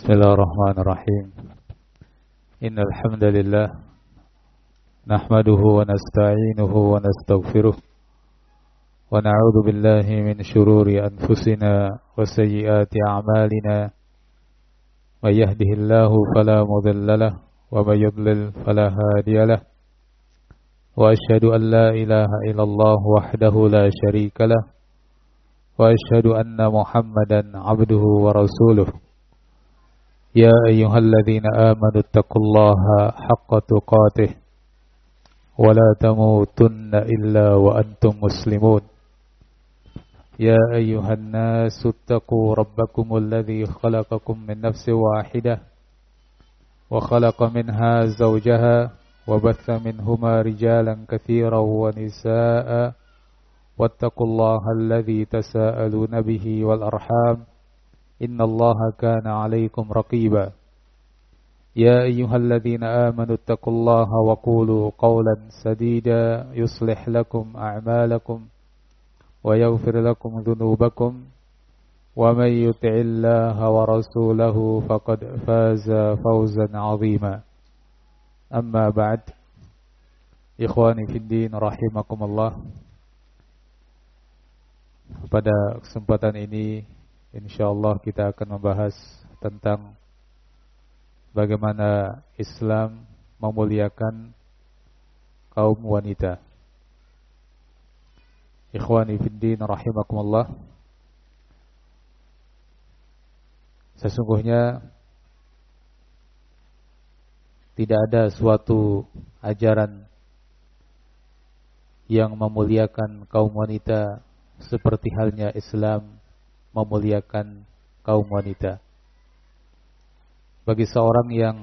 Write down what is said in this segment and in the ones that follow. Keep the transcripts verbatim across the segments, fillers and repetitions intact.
Bismillahirrahmanirrahim. Innal hamdalillah nahmaduhu wa nasta'inuhu wa nastaghfiruh wa na'udzu billahi min shururi anfusina wa sayyiati a'malina. May yahdihillahu fala mudilla lahu wa may yudlil fala hadiya lahu. Wa asyhadu an la ilaha illallah wahdahu la syarika lahu wa asyhadu anna Muhammadan 'abduhu wa rasuluh. Ya ayyuhalladzina amanu taqullaha haqqa tuqatih wa la tamutunna illa wa antum muslimun. Ya ayyuhan nasu taqu rabbakumul ladzi khalaqakum min nafsin wahidah wa khalaqa minha zawjaha wa batha minhuma rijalan katsiran wa nisaa'a wattaqullaha alladzi tasaaluna bihi wal arham innallaha kana 'alaikum raqiba. Ya ayyuhalladzina amanu taqullaha wa qulu qawlan sadida yuslih lakum a'malakum wa yaghfir lakum dhunubakum wa may yuti'illaha wa rasulahu faqad faza fawzan 'azima. Amma ba'd. Ikhwani fid din rahimakumullah. Pada kesempatan ini insyaallah kita akan membahas tentang bagaimana Islam memuliakan kaum wanita. Ikhwani fiddin rahimakumullah. Sesungguhnya tidak ada suatu ajaran yang memuliakan kaum wanita seperti halnya Islam memuliakan kaum wanita. Bagi seorang yang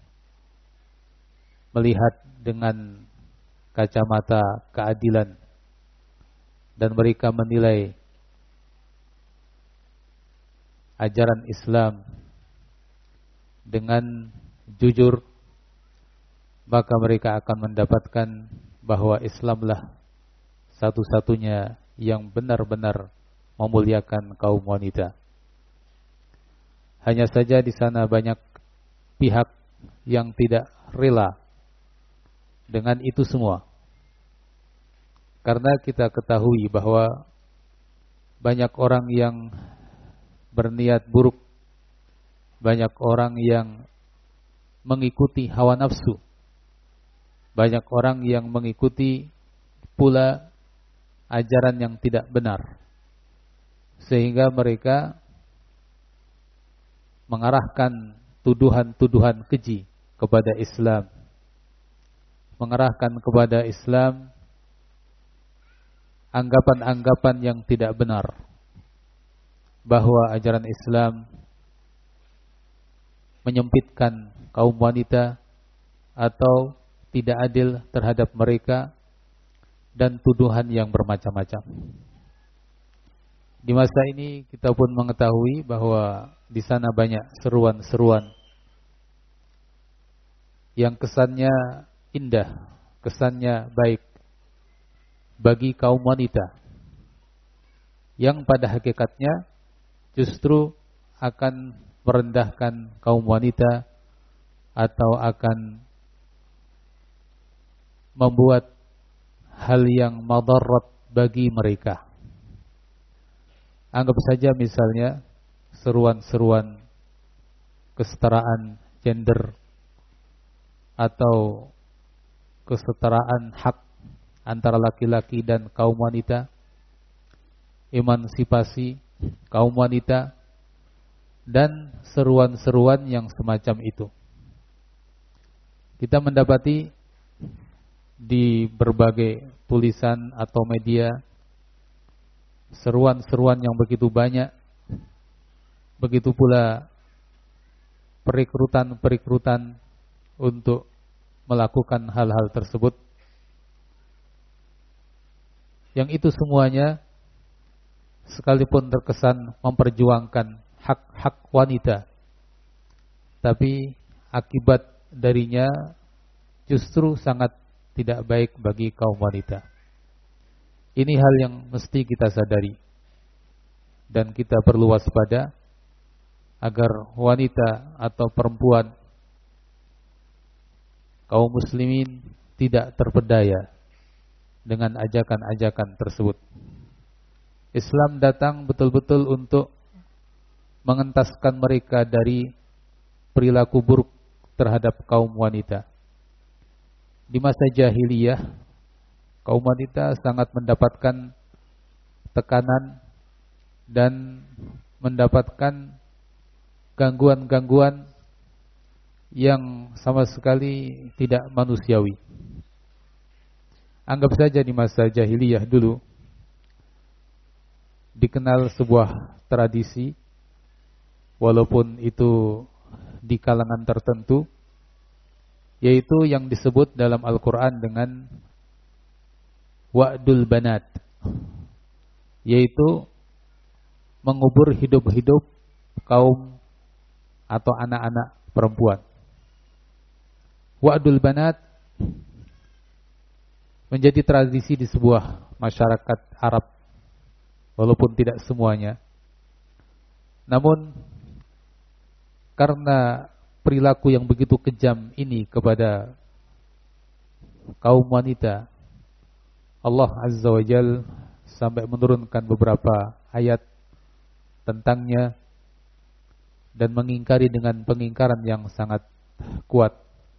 melihat dengan kacamata keadilan dan mereka menilai ajaran Islam dengan jujur, maka mereka akan mendapatkan bahwa Islamlah satu-satunya yang benar-benar memuliakan kaum wanita. Hanya saja di sana banyak pihak yang tidak rela dengan itu semua. Karena kita ketahui bahwa banyak orang yang berniat buruk, banyak orang yang mengikuti hawa nafsu, banyak orang yang mengikuti pula ajaran yang tidak benar, sehingga mereka mengarahkan tuduhan-tuduhan keji kepada Islam, mengarahkan kepada Islam anggapan-anggapan yang tidak benar, bahwa ajaran Islam menyempitkan kaum wanita atau tidak adil terhadap mereka, dan tuduhan yang bermacam-macam. Di masa ini kita pun mengetahui bahwa di sana banyak seruan-seruan yang kesannya indah, kesannya baik bagi kaum wanita, yang pada hakikatnya justru akan merendahkan kaum wanita atau akan membuat hal yang madarat bagi mereka. Anggap saja misalnya seruan-seruan kesetaraan gender atau kesetaraan hak antara laki-laki dan kaum wanita, emansipasi kaum wanita, dan seruan-seruan yang semacam itu. Kita mendapati di berbagai tulisan atau media seruan-seruan yang begitu banyak, begitu pula perekrutan-perekrutan untuk melakukan hal-hal tersebut, yang itu semuanya sekalipun terkesan memperjuangkan hak-hak wanita, tapi akibat darinya justru sangat tidak baik bagi kaum wanita. Ini hal yang mesti kita sadari dan kita perlu waspada agar wanita atau perempuan kaum muslimin tidak terpedaya dengan ajakan-ajakan tersebut. Islam datang betul-betul untuk mengentaskan mereka dari perilaku buruk terhadap kaum wanita. Di masa jahiliyah, kaum wanita sangat mendapatkan tekanan dan mendapatkan gangguan-gangguan yang sama sekali tidak manusiawi. Anggap saja di masa jahiliyah dulu dikenal sebuah tradisi, walaupun itu di kalangan tertentu, yaitu yang disebut dalam Al-Quran dengan wa'dul banat, yaitu mengubur hidup-hidup kaum atau anak-anak perempuan. Wa'dul banat menjadi tradisi di sebuah masyarakat Arab, walaupun tidak semuanya. Namun karena perilaku yang begitu kejam ini kepada kaum wanita, Allah Azza wa Jal sampai menurunkan beberapa ayat tentangnya dan mengingkari dengan pengingkaran yang sangat kuat.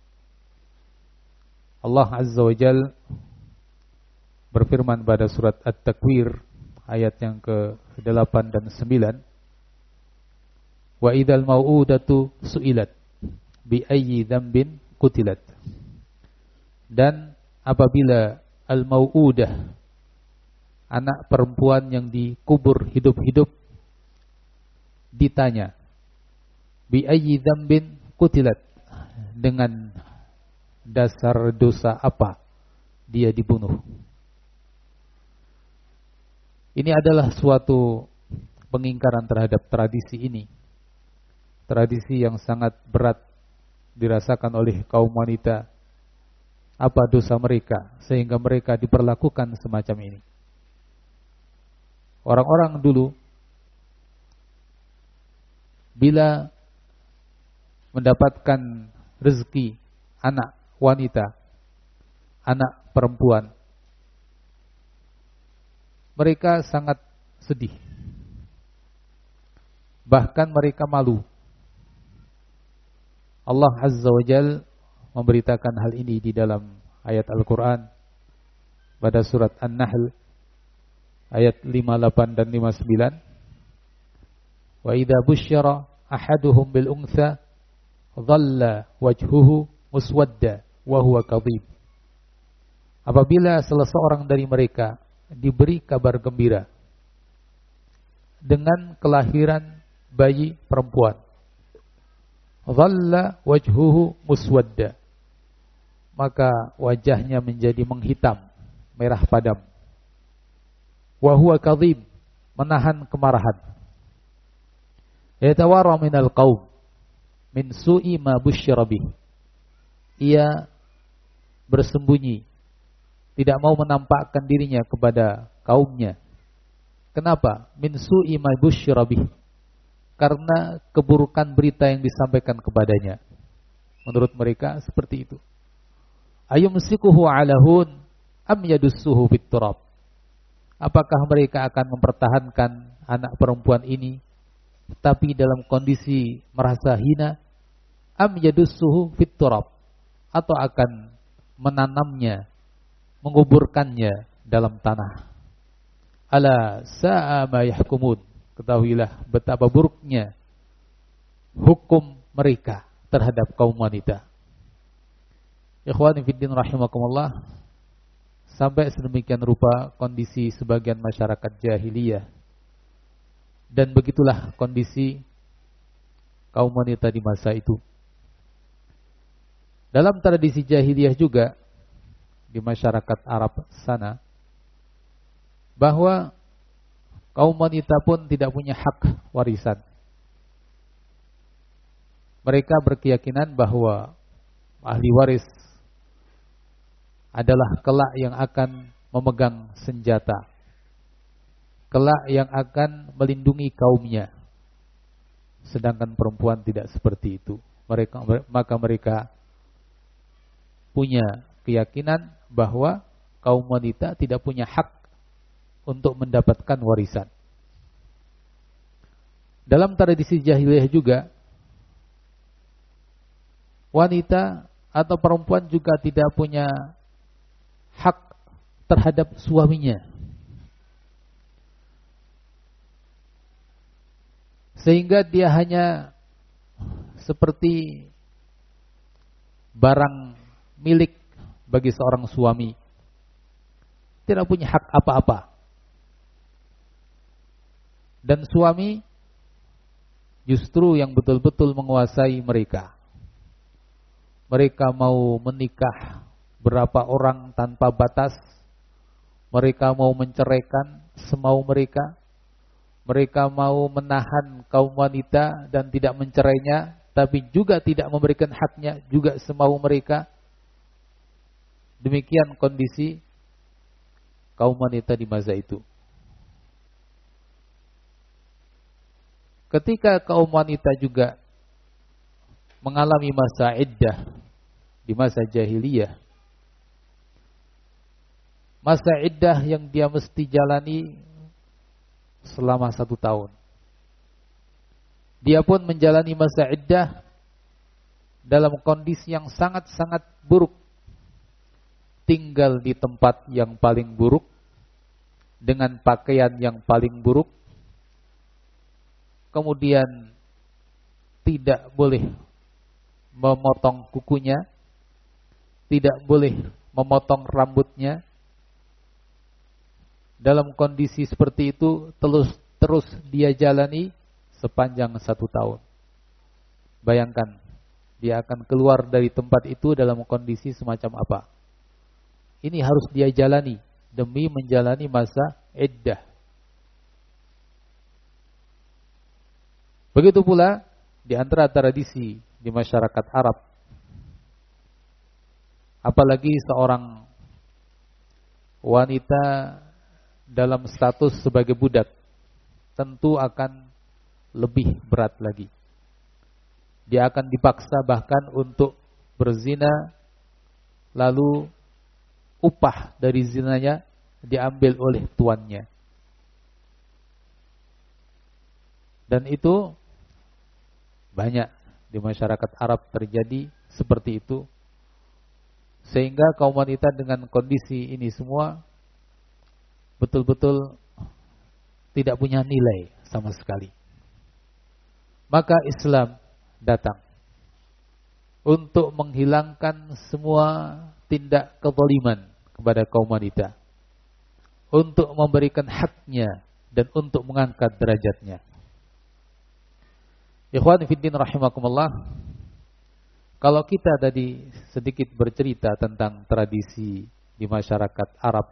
Allah Azza wa Jal berfirman pada surat At-Takwir ayat yang ke delapan dan sembilan, wa idzal mau'udatu su'ilat bi ayyi dzambin qutilat. Dan apabila al-mau'udah, anak perempuan yang dikubur hidup-hidup, ditanya bi ayyi dzambin qutilat, dengan dasar dosa apa dia dibunuh. Ini adalah suatu pengingkaran terhadap tradisi ini. Tradisi yang sangat berat dirasakan oleh kaum wanita. Apa dosa mereka sehingga mereka diperlakukan semacam ini? Orang-orang dulu bila mendapatkan rezeki anak wanita, anak perempuan, mereka sangat sedih. Bahkan mereka malu. Allah Azza wa Jal memberitakan hal ini di dalam ayat Al-Quran pada surat An-Nahl ayat lima puluh delapan dan lima puluh sembilan. Wa idza busyira ahaduhum bil untha dhalla wajhuhu muswadda wa huwa kadhib. Apabila salah seorang dari mereka diberi kabar gembira dengan kelahiran bayi perempuan, dhalla wajhuhu muswadda, maka wajahnya menjadi menghitam, merah padam. Wa huwa kadhib, menahan kemarahan. Yatawara minal qaum min su'i ma busyira bih. Ia bersembunyi, tidak mau menampakkan dirinya kepada kaumnya. Kenapa? Min su'i ma busyira bih, karena keburukan berita yang disampaikan kepadanya. Menurut mereka seperti itu. Ayumsikuhu ala hun am yadussuhu fit turab. Apakah mereka akan mempertahankan anak perempuan ini tapi dalam kondisi merasa hina, am yadussuhu fit turab, atau akan menanamnya, menguburkannya dalam tanah. Ala sa'a ma yahkumun. Ketahuilah betapa buruknya hukum mereka terhadap kaum wanita. Ikhwani fiddin rahimakumullah, sampai sedemikian rupa kondisi sebagian masyarakat jahiliyah. Dan begitulah kondisi kaum wanita di masa itu. Dalam tradisi jahiliyah juga di masyarakat Arab sana, bahwa kaum wanita pun tidak punya hak warisan. Mereka berkeyakinan bahwa ahli waris adalah kelak yang akan memegang senjata, kelak yang akan melindungi kaumnya. sedangkan perempuan tidak seperti itu. Mereka maka mereka punya keyakinan bahwa kaum wanita tidak punya hak untuk mendapatkan warisan. Dalam tradisi jahiliyah juga, wanita atau perempuan juga tidak punya hak terhadap suaminya. Sehingga dia hanya seperti barang milik bagi seorang suami. Tidak punya hak apa-apa. Dan suami justru yang betul-betul menguasai mereka. Mereka mau menikah berapa orang tanpa batas. Mereka mau menceraikan semau mereka. Mereka mau menahan kaum wanita dan tidak mencerainya, tapi juga tidak memberikan haknya juga semau mereka. Demikian kondisi kaum wanita di masa itu. Ketika kaum wanita juga mengalami masa iddah di masa jahiliyah, masa iddah yang dia mesti jalani selama satu tahun. Dia pun menjalani masa iddah dalam kondisi yang sangat-sangat buruk. Tinggal di tempat yang paling buruk, dengan pakaian yang paling buruk, kemudian tidak boleh memotong kukunya, tidak boleh memotong rambutnya. Dalam kondisi seperti itu terus terus dia jalani sepanjang satu tahun. Bayangkan, dia akan keluar dari tempat itu dalam kondisi semacam apa. Ini harus dia jalani demi menjalani masa iddah. Begitu pula di antara tradisi di masyarakat Arab, apalagi seorang wanita dalam status sebagai budak, tentu akan lebih berat lagi. Dia akan dipaksa bahkan untuk berzina, lalu upah dari zinanya diambil oleh tuannya. Dan itu banyak di masyarakat Arab terjadi seperti itu. Sehingga kaum wanita dengan kondisi ini semua betul-betul tidak punya nilai sama sekali. Maka Islam datang untuk menghilangkan semua tindak kezaliman kepada kaum wanita, untuk memberikan haknya dan untuk mengangkat derajatnya. Ikhwan fillah rahimakumullah, kalau kita tadi sedikit bercerita tentang tradisi di masyarakat Arab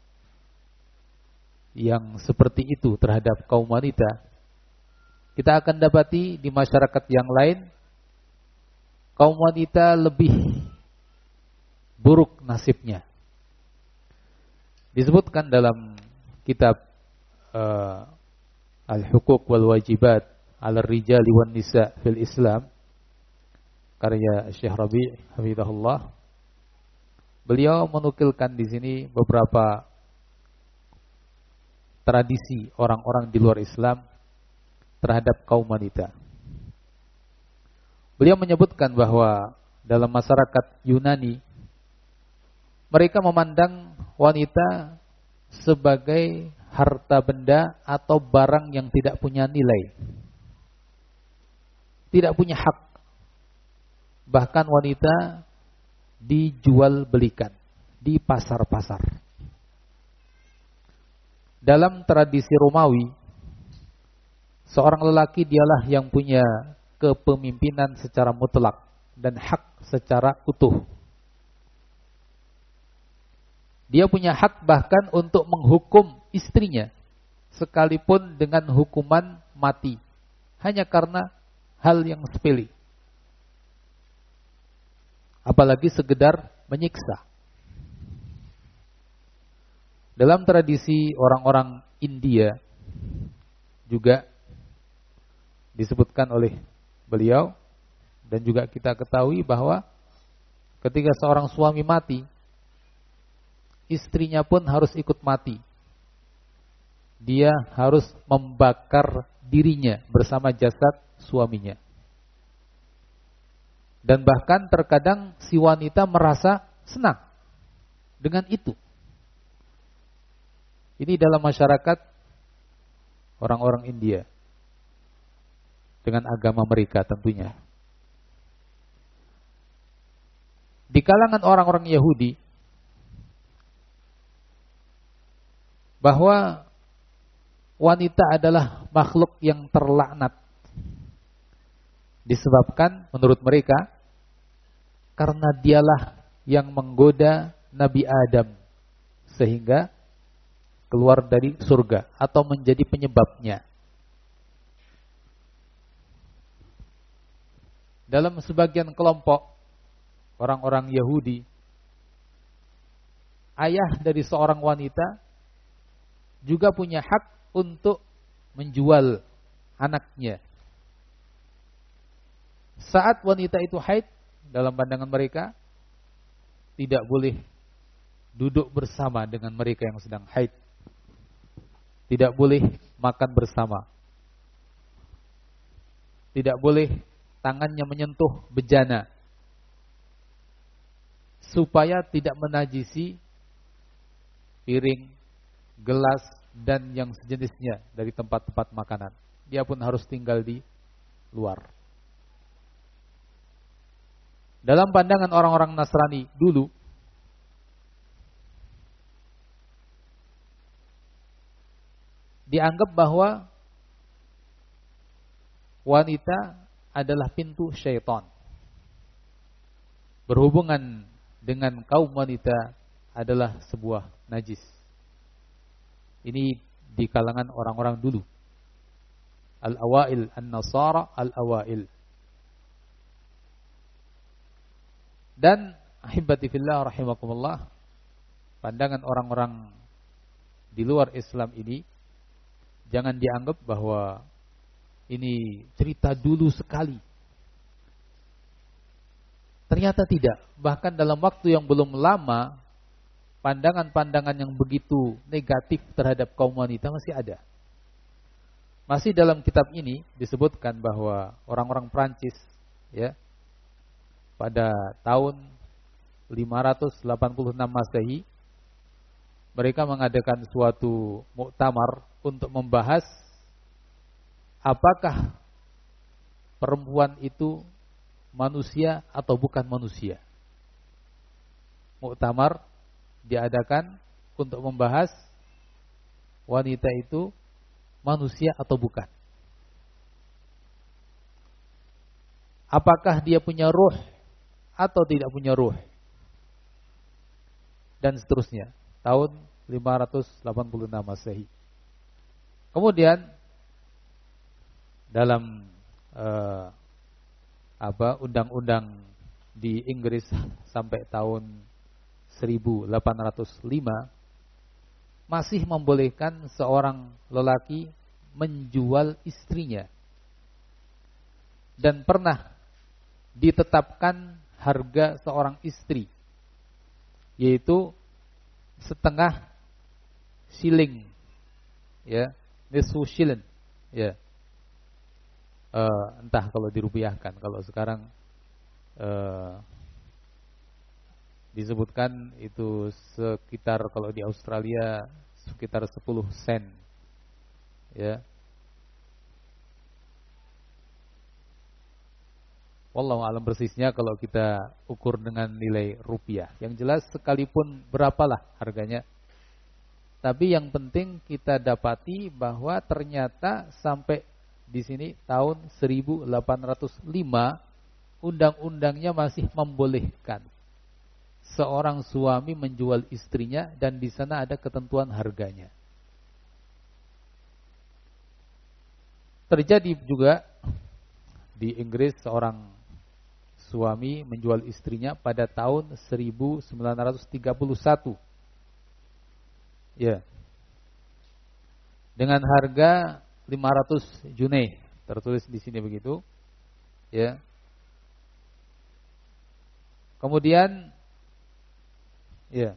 yang seperti itu terhadap kaum wanita, kita akan dapati di masyarakat yang lain kaum wanita lebih buruk nasibnya. Disebutkan dalam kitab uh, Al-Huquq wal Wajibat Al-Rijali wan Nisa fil Islam, karya Syekh Rabi' hafizahullah. Beliau menukilkan di sini beberapa tradisi orang-orang di luar Islam terhadap kaum wanita. Beliau menyebutkan bahwa dalam masyarakat Yunani, mereka memandang wanita sebagai harta benda atau barang yang tidak punya nilai, tidak punya hak. Bahkan wanita dijual belikan di pasar-pasar. Dalam tradisi Romawi, seorang lelaki dialah yang punya kepemimpinan secara mutlak dan hak secara utuh. Dia punya hak bahkan untuk menghukum istrinya, sekalipun dengan hukuman mati, hanya karena hal yang sepele. Apalagi sekedar menyiksa. Dalam tradisi orang-orang India juga disebutkan oleh beliau dan juga kita ketahui bahwa ketika seorang suami mati, istrinya pun harus ikut mati. Dia harus membakar dirinya bersama jasad suaminya. Dan bahkan terkadang si wanita merasa senang dengan itu. Ini dalam masyarakat orang-orang India. Dengan agama mereka tentunya. Di kalangan orang-orang Yahudi, bahwa wanita adalah makhluk yang terlaknat. Disebabkan menurut mereka, karena dialah yang menggoda Nabi Adam sehingga keluar dari surga atau menjadi penyebabnya. Dalam sebagian kelompok orang-orang Yahudi, ayah dari seorang wanita juga punya hak untuk menjual anaknya. Saat wanita itu haid, dalam pandangan mereka tidak boleh duduk bersama dengan mereka yang sedang haid. Tidak boleh makan bersama. Tidak boleh tangannya menyentuh bejana. Supaya tidak menajisi piring, gelas, dan yang sejenisnya dari tempat-tempat makanan. Dia pun harus tinggal di luar. Dalam pandangan orang-orang Nasrani dulu, dianggap bahwa wanita adalah pintu syaitan. Berhubungan dengan kaum wanita adalah sebuah najis. Ini di kalangan orang-orang dulu. Al-awail, an-nasara al-awail. Dan ahibati fillah rahimakumullah, pandangan orang-orang di luar Islam ini jangan dianggap bahwa ini cerita dulu sekali. Ternyata tidak. Bahkan dalam waktu yang belum lama, pandangan-pandangan yang begitu negatif terhadap kaum wanita masih ada. Masih dalam kitab ini disebutkan bahwa orang-orang Prancis, ya, pada tahun lima ratus delapan puluh enam Masehi, mereka mengadakan suatu muktamar untuk membahas apakah perempuan itu manusia atau bukan manusia. Muktamar diadakan untuk membahas wanita itu manusia atau bukan. Apakah dia punya ruh atau tidak punya ruh. Dan seterusnya. Tahun lima ratus delapan puluh enam Masehi. Kemudian dalam uh, apa undang-undang di Inggris sampai tahun seribu delapan ratus lima masih membolehkan seorang lelaki menjual istrinya. Dan pernah ditetapkan harga seorang istri, yaitu setengah shilling, ya, nisfu shilling, ya. Uh, entah kalau dirupiahkan, kalau sekarang uh, disebutkan itu sekitar, kalau di Australia sekitar sepuluh sen, ya. Wallahu a'lam persisnya kalau kita ukur dengan nilai rupiah. Yang jelas sekalipun berapalah harganya, tapi yang penting kita dapati bahwa ternyata sampai di sini tahun seribu delapan ratus lima undang-undangnya masih membolehkan seorang suami menjual istrinya, dan di sana ada ketentuan harganya. Terjadi juga di Inggris seorang suami menjual istrinya pada tahun seribu sembilan ratus tiga puluh satu. Ya. Dengan harga lima ratus junai, tertulis di sini begitu, ya. Kemudian, ya,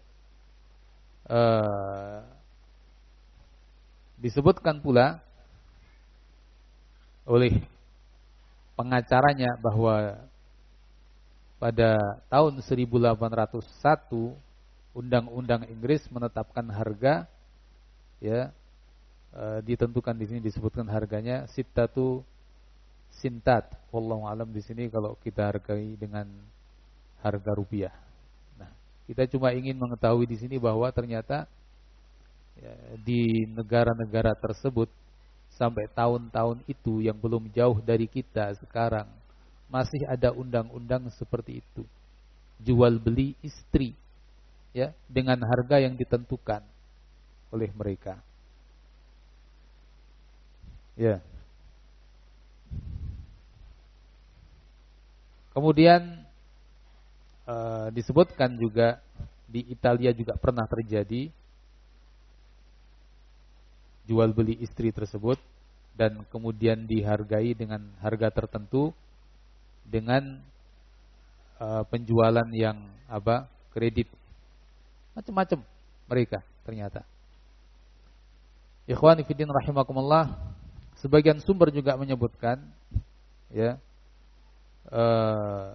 uh, disebutkan pula oleh pengacaranya bahwa pada tahun seribu delapan ratus satu Undang-Undang Inggris menetapkan harga, ya, e, ditentukan di sini disebutkan harganya sittatu sintat. Wallahu alam di sini kalau kita hargai dengan harga rupiah. Nah, kita cuma ingin mengetahui di sini bahwa ternyata ya, di negara-negara tersebut sampai tahun-tahun itu yang belum jauh dari kita sekarang masih ada undang-undang seperti itu. Jual beli istri, ya, dengan harga yang ditentukan oleh mereka. Ya. Kemudian uh, disebutkan juga di Italia juga pernah terjadi jual beli istri tersebut dan kemudian dihargai dengan harga tertentu dengan uh, penjualan yang apa kredit, macam-macam mereka ternyata. Ikhwani fiddin rahimakumullah, sebagian sumber juga menyebutkan, ya, uh,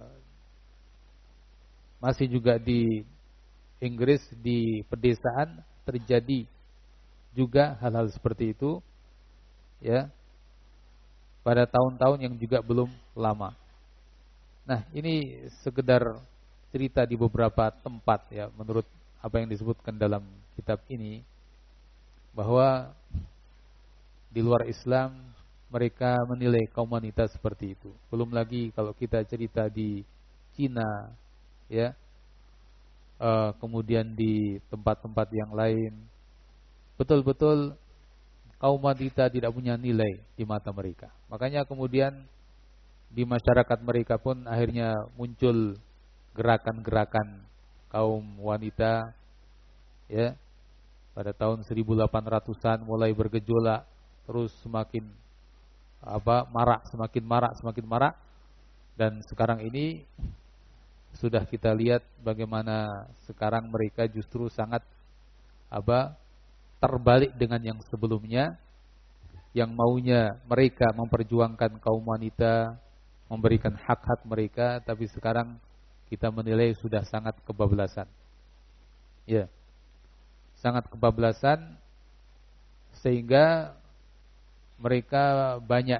masih juga di Inggris di pedesaan terjadi juga hal-hal seperti itu, ya, pada tahun-tahun yang juga belum lama. Nah, ini sekedar cerita di beberapa tempat, ya, menurut apa yang disebutkan dalam kitab ini, bahwa di luar Islam mereka menilai kaum wanita seperti itu. Belum lagi kalau kita cerita di Cina, ya, uh, kemudian di tempat-tempat yang lain, betul-betul kaum wanita tidak punya nilai di mata mereka. Makanya kemudian di masyarakat mereka pun akhirnya muncul gerakan-gerakan kaum wanita, ya, pada tahun seribu delapan ratusan mulai bergejolak, terus semakin apa marak, semakin marak, semakin marak, dan sekarang ini sudah kita lihat bagaimana sekarang mereka justru sangat apa terbalik dengan yang sebelumnya, yang maunya mereka memperjuangkan kaum wanita, memberikan hak-hak mereka, tapi sekarang kita menilai sudah sangat kebablasan. Ya. Sangat kebablasan sehingga mereka banyak,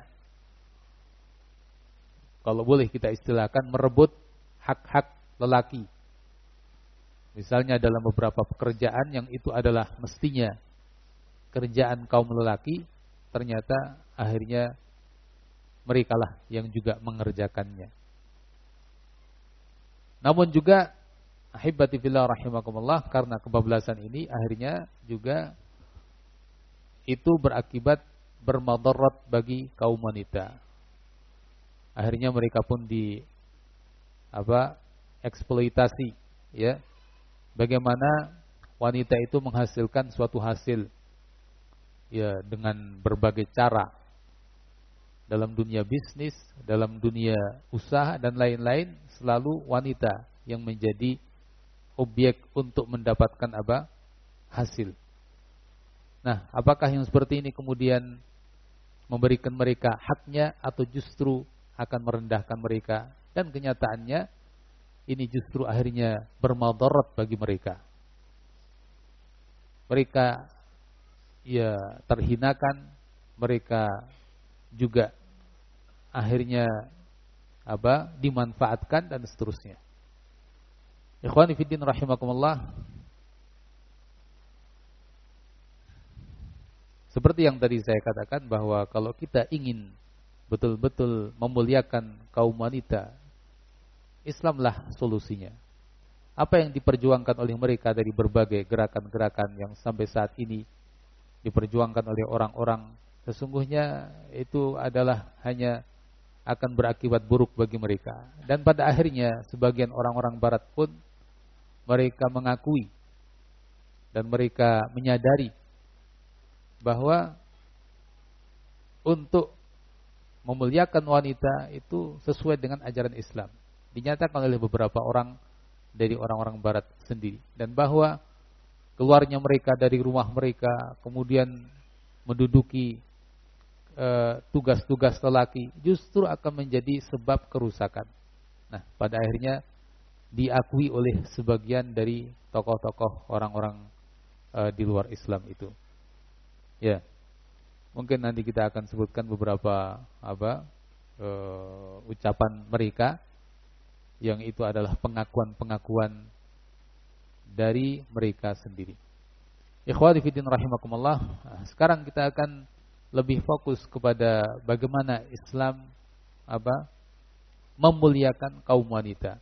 kalau boleh kita istilahkan, merebut hak-hak lelaki. Misalnya dalam beberapa pekerjaan yang itu adalah mestinya kerjaan kaum lelaki, ternyata akhirnya merekalah yang juga mengerjakannya. Namun juga ahibati fillah rahimakumullah, karena kebablasan ini akhirnya juga itu berakibat bermadarat bagi kaum wanita. Akhirnya mereka pun di apa eksploitasi, ya. Bagaimana wanita itu menghasilkan suatu hasil, ya, dengan berbagai cara. Dalam dunia bisnis, dalam dunia usaha dan lain-lain, selalu wanita yang menjadi objek untuk mendapatkan apa? Hasil. Nah, apakah yang seperti ini kemudian memberikan mereka haknya atau justru akan merendahkan mereka? Dan kenyataannya ini justru akhirnya bermadarat bagi mereka. Mereka ya terhinakan, mereka juga akhirnya apa? Dimanfaatkan dan seterusnya. Ikhwani fiddin rahimakumullah, seperti yang tadi saya katakan bahwa kalau kita ingin betul-betul memuliakan kaum wanita, Islamlah solusinya. Apa yang diperjuangkan oleh mereka dari berbagai gerakan-gerakan yang sampai saat ini diperjuangkan oleh orang-orang, sesungguhnya itu adalah hanya akan berakibat buruk bagi mereka. Dan pada akhirnya sebagian orang-orang barat pun mereka mengakui dan mereka menyadari bahwa untuk memuliakan wanita itu sesuai dengan ajaran Islam. Dinyatakan oleh beberapa orang dari orang-orang barat sendiri. Dan bahwa keluarnya mereka dari rumah mereka, kemudian menduduki e, tugas-tugas lelaki, justru akan menjadi sebab kerusakan. Nah, pada akhirnya diakui oleh sebagian dari tokoh-tokoh orang-orang e, di luar Islam itu. Ya, mungkin nanti kita akan sebutkan beberapa apa e, ucapan mereka yang itu adalah pengakuan-pengakuan dari mereka sendiri. Ikhwani fillah rahimakumullah. Sekarang kita akan lebih fokus kepada bagaimana Islam apa memuliakan kaum wanita.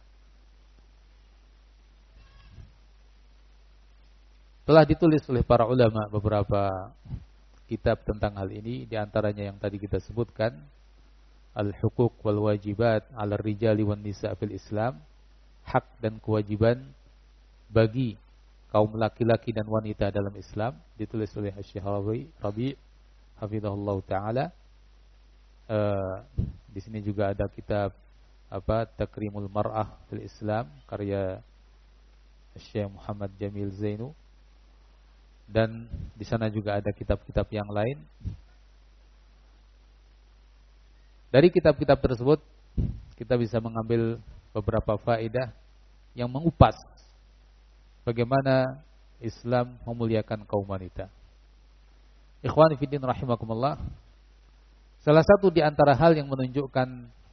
Telah ditulis oleh para ulama beberapa kitab tentang hal ini, di antaranya yang tadi kita sebutkan, Al-Huquq wal Wajibat 'ala rijali wan nisa fil Islam, hak dan kewajiban bagi kaum laki-laki dan wanita dalam Islam, ditulis oleh Syekh Rabi' hafizahullah taala. Uh, di sini juga ada kitab apa Takrimul Mar'ah fil Islam karya Syekh Muhammad Jamil Zainu. Dan di sana juga ada kitab-kitab yang lain. Dari kitab-kitab tersebut kita bisa mengambil beberapa faedah yang mengupas bagaimana Islam memuliakan kaum wanita. Ikhwani fiddin rahimakumullah. Salah satu di antara hal yang menunjukkan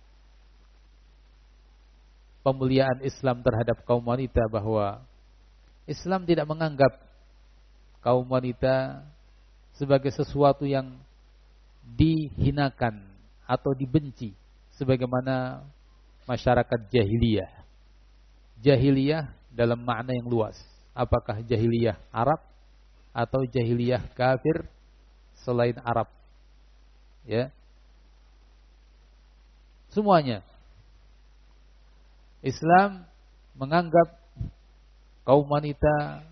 pemuliaan Islam terhadap kaum wanita bahwa Islam tidak menganggap kaum wanita sebagai sesuatu yang dihinakan atau dibenci sebagaimana masyarakat jahiliyah. Jahiliyah dalam makna yang luas. Apakah jahiliyah Arab atau jahiliyah kafir selain Arab? Ya. Semuanya. Islam menganggap kaum wanita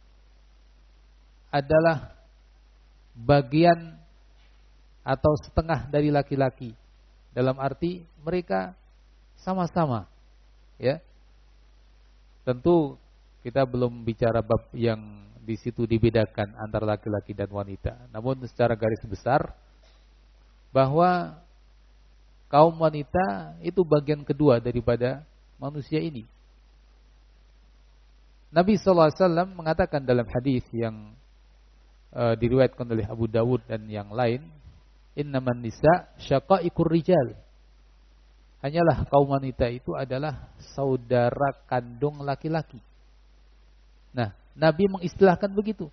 adalah bagian atau setengah dari laki-laki. Dalam arti mereka sama-sama, ya. Tentu kita belum bicara bab yang di situ dibedakan antara laki-laki dan wanita. Namun secara garis besar bahwa kaum wanita itu bagian kedua daripada manusia ini. Nabi sallallahu alaihi wasallam mengatakan dalam hadis yang Uh, diriwayatkan oleh Abu Dawud dan yang lain, innaman nisa syaqaiqur rijal. Hanyalah kaum wanita itu adalah saudara kandung laki-laki. Nah, Nabi mengistilahkan begitu.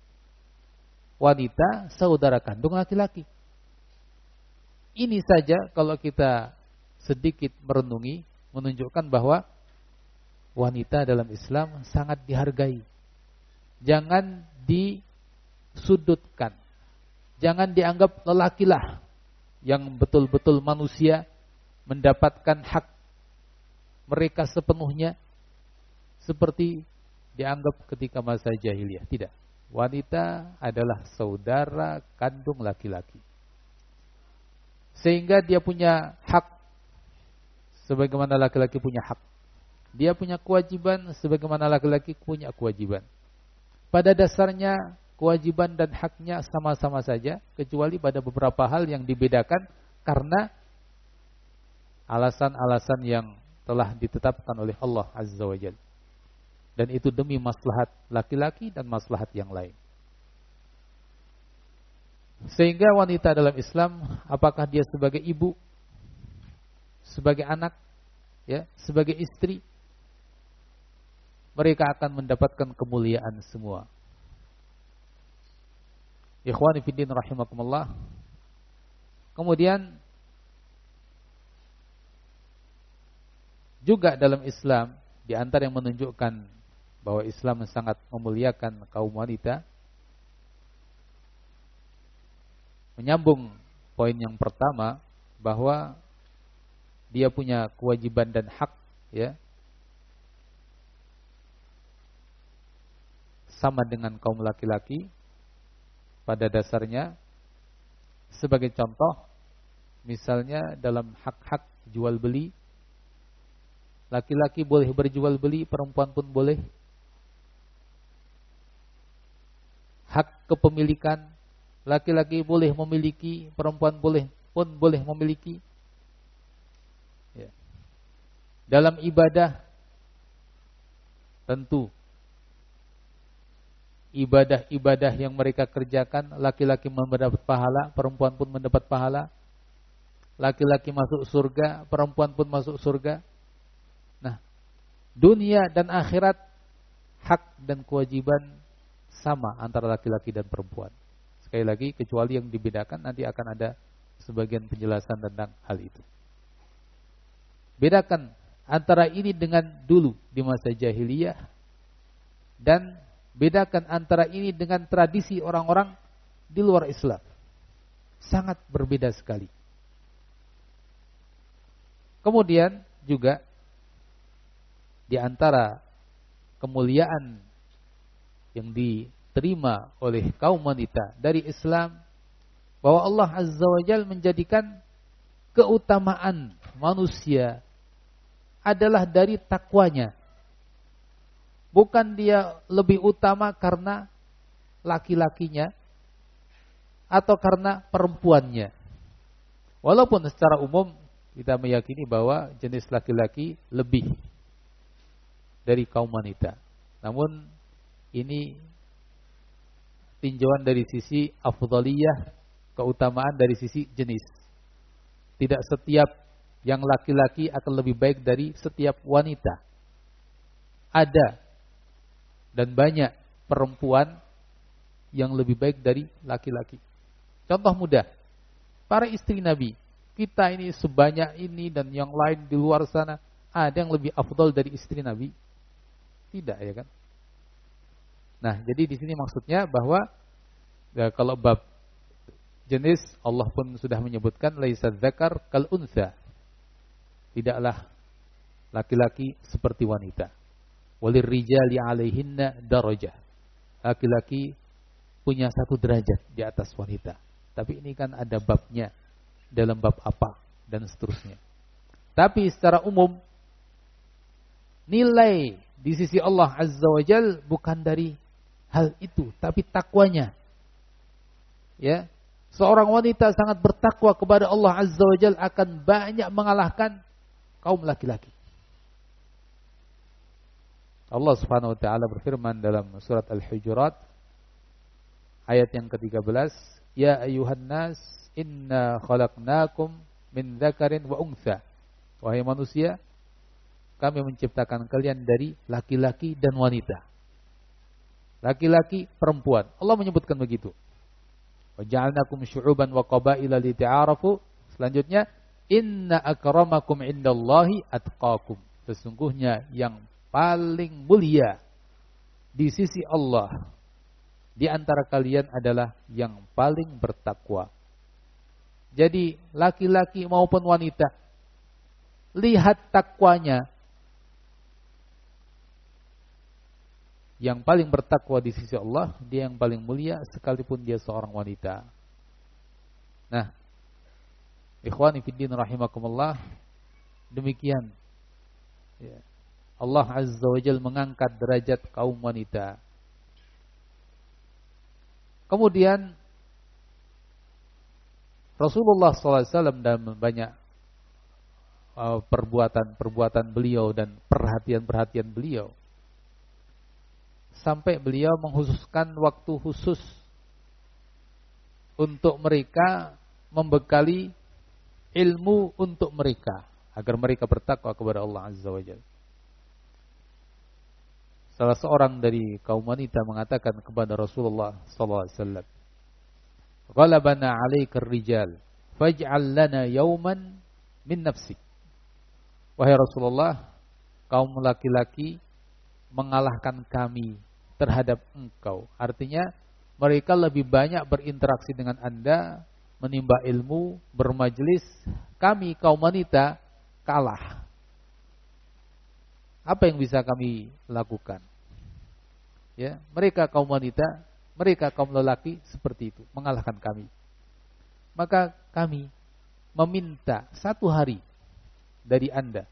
Wanita saudara kandung laki-laki. Ini saja kalau kita sedikit merenungi menunjukkan bahwa wanita dalam Islam sangat dihargai. Jangan di sudutkan. Jangan dianggap lelakilah yang betul-betul manusia mendapatkan hak mereka sepenuhnya seperti dianggap ketika masa jahiliyah. Tidak. Wanita adalah saudara kandung laki-laki. Sehingga dia punya hak sebagaimana laki-laki punya hak. Dia punya kewajiban sebagaimana laki-laki punya kewajiban. Pada dasarnya kewajiban dan haknya sama-sama saja, kecuali pada beberapa hal yang dibedakan karena alasan-alasan yang telah ditetapkan oleh Allah Azza wa Jalla. Dan itu demi maslahat laki-laki dan maslahat yang lain. Sehingga wanita dalam Islam, apakah dia sebagai ibu, sebagai anak, ya, sebagai istri, mereka akan mendapatkan kemuliaan semua. Ikhwani fiddin rahimakumullah. Kemudian juga dalam Islam, di antara yang menunjukkan bahwa Islam sangat memuliakan kaum wanita, menyambung poin yang pertama bahwa dia punya kewajiban dan hak, ya, sama dengan kaum laki-laki. Pada dasarnya, sebagai contoh, Misalnya dalam hak-hak jual beli, laki-laki boleh berjual beli, perempuan pun boleh. Hak kepemilikan, laki-laki boleh memiliki, perempuan boleh pun boleh memiliki. Ya. Dalam ibadah, tentu ibadah-ibadah yang mereka kerjakan, laki-laki mendapat pahala, perempuan pun mendapat pahala. Laki-laki masuk surga, perempuan pun masuk surga. Nah, dunia dan akhirat, hak dan kewajiban sama antara laki-laki dan perempuan. Sekali lagi, kecuali yang dibedakan, nanti akan ada sebagian penjelasan tentang hal itu. Bedakan antara ini dengan dulu di masa jahiliyah, dan bedakan antara ini dengan tradisi orang-orang di luar Islam. Sangat berbeda sekali. Kemudian juga di antara kemuliaan yang diterima oleh kaum wanita dari Islam, bahwa Allah Azza wa Jalla menjadikan keutamaan manusia adalah dari takwanya. Bukan dia lebih utama karena laki-lakinya atau karena perempuannya. Walaupun secara umum kita meyakini bahwa jenis laki-laki lebih dari kaum wanita. Namun ini tinjauan dari sisi afdhaliyah, keutamaan dari sisi jenis. Tidak setiap yang laki-laki akan lebih baik dari setiap wanita. Ada dan banyak perempuan yang lebih baik dari laki-laki. Contoh mudah, para istri Nabi. Kita ini sebanyak ini dan yang lain di luar sana, ada yang lebih afdal dari istri Nabi? Tidak, ya kan? Nah, jadi di sini maksudnya bahwa ya, kalau bab jenis, Allah pun sudah menyebutkan laisa dzakar kal untha. Tidaklah laki-laki seperti wanita. Walir rijali 'alaihinna darajah. Laki-laki punya satu derajat di atas wanita. Tapi ini kan ada babnya, dalam bab apa dan seterusnya. Tapi secara umum nilai di sisi Allah Azza wa Jalla bukan dari hal itu, tapi takwanya. Ya, seorang wanita sangat bertakwa kepada Allah Azza wa Jalla akan banyak mengalahkan kaum laki-laki. Allah Subhanahu wa taala berfirman dalam surat Al-Hujurat ayat yang ketiga belas, "Ya ayyuhan nas, inna khalaqnakum min dzakarin wa untha." Wahai manusia, kami menciptakan kalian dari laki-laki dan wanita. Laki-laki, perempuan. Allah menyebutkan begitu. Wa ja'alnakum syu'uban wa qabaila lita'arafu. Selanjutnya, inna akramakum indallahi atqakum. Sesungguhnya yang paling mulia di sisi Allah di antara kalian adalah yang paling bertakwa. Jadi laki-laki maupun wanita, lihat takwanya. Yang paling bertakwa di sisi Allah, dia yang paling mulia sekalipun dia seorang wanita. Nah, ikhwani fiddin rahimakumullah, demikian ya, Allah Azza wa Jalla mengangkat derajat kaum wanita. Kemudian Rasulullah shallallahu alaihi wasallam dalam banyak uh, perbuatan-perbuatan beliau dan perhatian-perhatian beliau, sampai beliau menghususkan waktu khusus untuk mereka, membekali ilmu untuk mereka, agar mereka bertakwa kepada Allah Azza wa Jalla. Salah seorang dari kaum wanita mengatakan kepada Rasulullah sallallahu alaihi wasallam, "Ghalabana 'alaikar rijal, faj'al lana yawman min nafsik." Wahai Rasulullah, kaum laki-laki mengalahkan kami terhadap engkau. Artinya mereka lebih banyak berinteraksi dengan Anda, menimba ilmu, bermajlis. Kami kaum wanita kalah. Apa yang bisa kami lakukan? Ya, mereka kaum wanita, mereka kaum lelaki seperti itu, mengalahkan kami. Maka kami meminta satu hari dari Anda,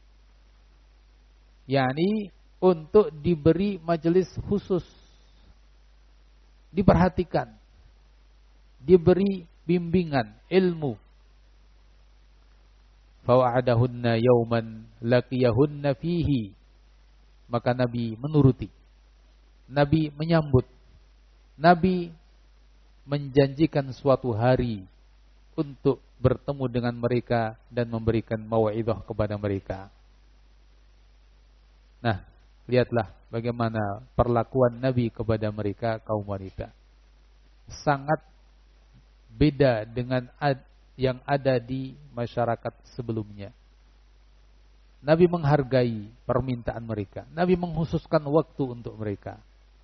yakni untuk diberi majelis khusus, diperhatikan, diberi bimbingan ilmu, fawa'adahunna yauman laqiyahunna fihi, maka Nabi menuruti, Nabi menyambut, Nabi menjanjikan suatu hari untuk bertemu dengan mereka dan memberikan mau'izah kepada mereka. Nah, lihatlah bagaimana perlakuan Nabi kepada mereka kaum wanita. Sangat beda dengan ad, yang ada di masyarakat sebelumnya. Nabi menghargai permintaan mereka. Nabi mengkhususkan waktu untuk mereka.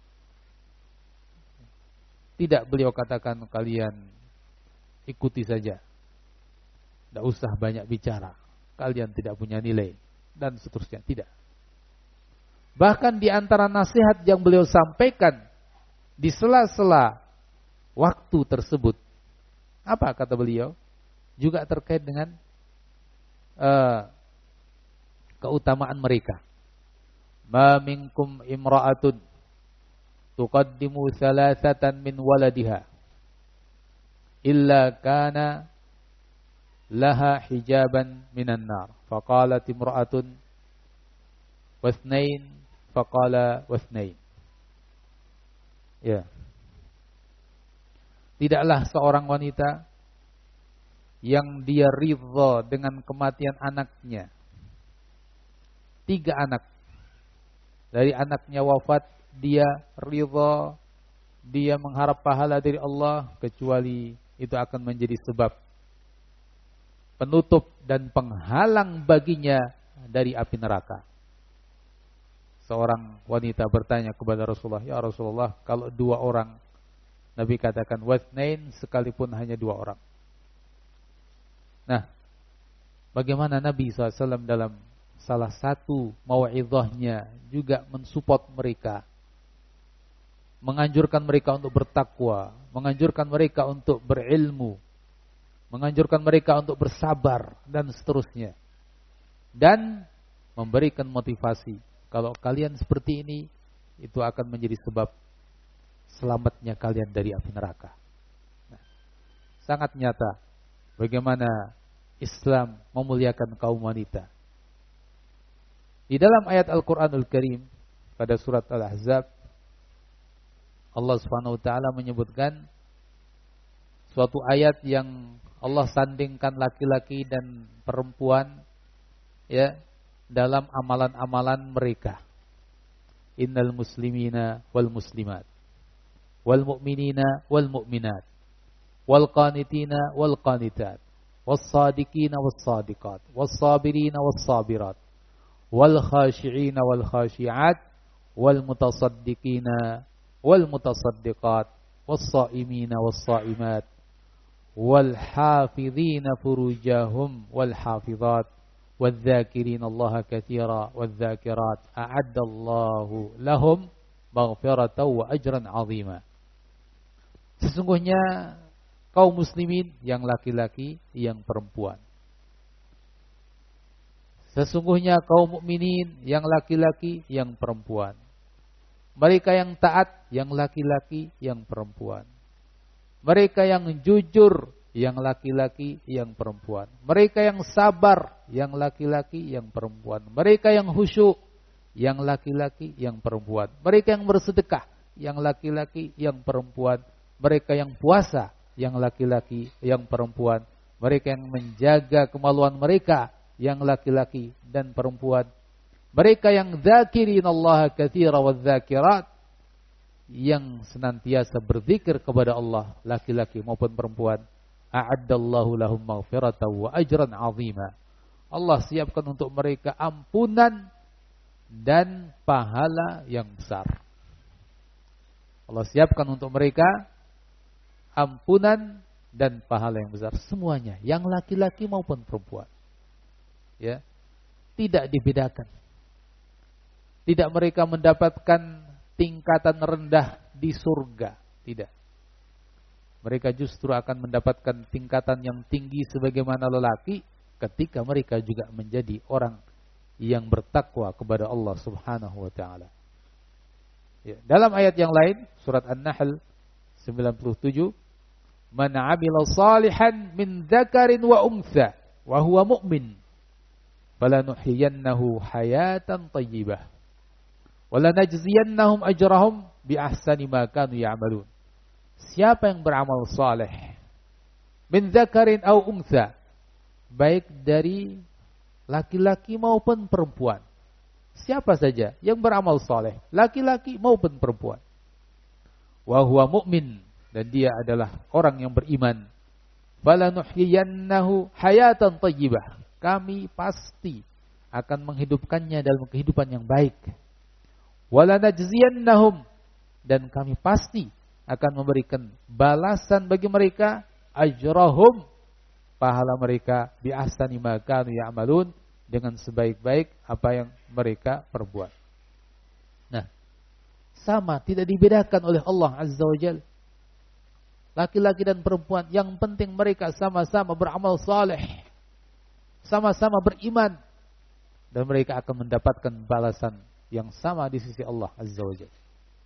Tidak beliau katakan kalian ikuti saja, tidak usah banyak bicara, kalian tidak punya nilai, dan seterusnya. Tidak. Bahkan di antara nasihat yang beliau sampaikan di sela-sela waktu tersebut, apa kata beliau? Juga terkait dengan uh, keutamaan mereka. Ma minkum imra'atun tuqaddimu thalathatan min waladiha illa kana laha hijaban minan nar. Faqalat imra'atun wasnain faqala wasnain. Ya. Tidaklah seorang wanita yang dia ridha dengan kematian anaknya. Tiga anak. Dari anaknya wafat, dia ridha, dia mengharap pahala dari Allah, kecuali itu akan menjadi sebab penutup dan penghalang baginya dari api neraka. Seorang wanita bertanya kepada Rasulullah, ya Rasulullah, kalau dua orang, Nabi katakan wasnain, sekalipun hanya dua orang. Nah, bagaimana Nabi shallallahu alaihi wasallam dalam salah satu mau'izahnya juga mensupport mereka, menganjurkan mereka untuk bertakwa, menganjurkan mereka untuk berilmu, menganjurkan mereka untuk bersabar, dan seterusnya. Dan memberikan motivasi, kalau kalian seperti ini, itu akan menjadi sebab selamatnya kalian dari api neraka. Nah, sangat nyata bagaimana Islam memuliakan kaum wanita. Di dalam ayat Al-Quranul Karim pada surat Al-Ahzab, Allah subhanahu wa taala menyebutkan suatu ayat yang Allah sandingkan laki-laki dan perempuan, ya, dalam amalan-amalan mereka. Innal muslimina wal muslimat wal mu'minina wal mu'minat wal qanitina wal qanitat was sadiqina was sadiqat was sabirina was sabirat wal khashi'ina wal khashi'at wal mutasaddiqina wal mutasaddiqat was saimina was saimat wal hafizina furujahum wal hafizat wal dzakirina Allah katsira wal dzakirat a'addallahu lahum maghfiratan wa ajran 'azima. Sesungguhnya kaum muslimin yang laki-laki, yang perempuan. Sesungguhnya kaum mukminin yang laki-laki, yang perempuan. Mereka yang taat, yang laki-laki, yang perempuan. Mereka yang jujur, yang laki-laki, yang perempuan. Mereka yang sabar, yang laki-laki, yang perempuan. Mereka yang khusyuk, yang laki-laki, yang perempuan. Mereka yang bersedekah, yang laki-laki, yang perempuan. Mereka yang puasa, yang laki-laki, yang perempuan. Mereka yang menjaga kemaluan mereka, yang laki-laki dan perempuan. Mereka yang dzakirin Allah katsira wa dzakirat, yang senantiasa berzikir kepada Allah, laki-laki maupun perempuan. A'addallahu lahum maghfiratan wa ajran 'azima. Allah siapkan untuk mereka ampunan dan pahala yang besar. Allah siapkan untuk mereka ampunan dan pahala yang besar, semuanya, yang laki-laki maupun perempuan. Ya, tidak dibedakan. Tidak mereka mendapatkan tingkatan rendah di surga, tidak. Mereka justru akan mendapatkan tingkatan yang tinggi sebagaimana lelaki ketika mereka juga menjadi orang yang bertakwa kepada Allah Subhanahu wa taala. Ya, dalam ayat yang lain surat An-Nahl sembilan puluh tujuh, "Man 'amila shalihan min dzakarin wa untha wa huwa mu'min, falanuhyiyannahu hayatan thayyibah wa lanajziyannahum ajrahum bi ahsani ma kanu ya'malun." Siapa yang beramal saleh min dzakarin au untha, baik dari laki-laki maupun perempuan. Siapa saja yang beramal saleh, laki-laki maupun perempuan. Wa huwa mu'min, dan dia adalah orang yang beriman. Falanuhyiyannahu hayatan thayyibah. Kami pasti akan menghidupkannya dalam kehidupan yang baik. Walanajziyannahum, dan kami pasti akan memberikan balasan bagi mereka ajrahum, pahala mereka bi ahsani ma kanu ya'malun, dengan sebaik-baik apa yang mereka perbuat. Nah, sama, tidak dibedakan oleh Allah Azza wa Jalla. Laki-laki dan perempuan, yang penting mereka sama-sama beramal saleh, sama-sama beriman, dan mereka akan mendapatkan balasan yang sama di sisi Allah Azza wa Jalla.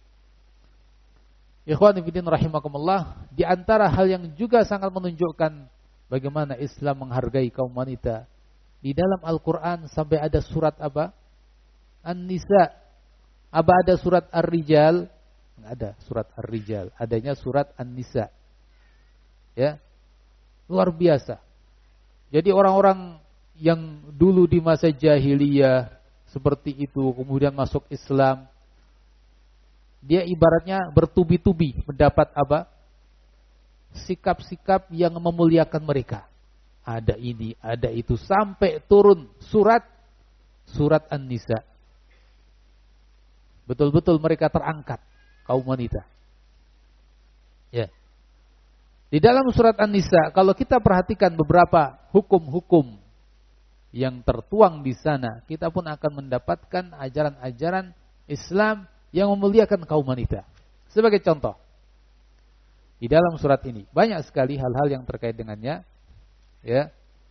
Ikhwani fillah rahimakumullah, di antara hal yang juga sangat menunjukkan bagaimana Islam menghargai kaum wanita, di dalam Al-Quran sampai ada surat apa? An-Nisa. Apa ada surat Ar-Rijal? Enggak ada surat Ar-Rijal, adanya surat An-Nisa. Ya, luar biasa. Jadi orang-orang yang dulu di masa jahiliyah seperti itu, kemudian masuk Islam, dia ibaratnya bertubi-tubi mendapat apa? Sikap-sikap yang memuliakan mereka. Ada ini, ada itu, sampai turun surat surat An-Nisa. Betul-betul mereka terangkat, kaum wanita. Ya. Di dalam surat An-Nisa, kalau kita perhatikan beberapa hukum-hukum yang tertuang di sana, kita pun akan mendapatkan ajaran-ajaran Islam yang memuliakan kaum wanita. Sebagai contoh, di dalam surat ini banyak sekali hal-hal yang terkait dengannya. Ya.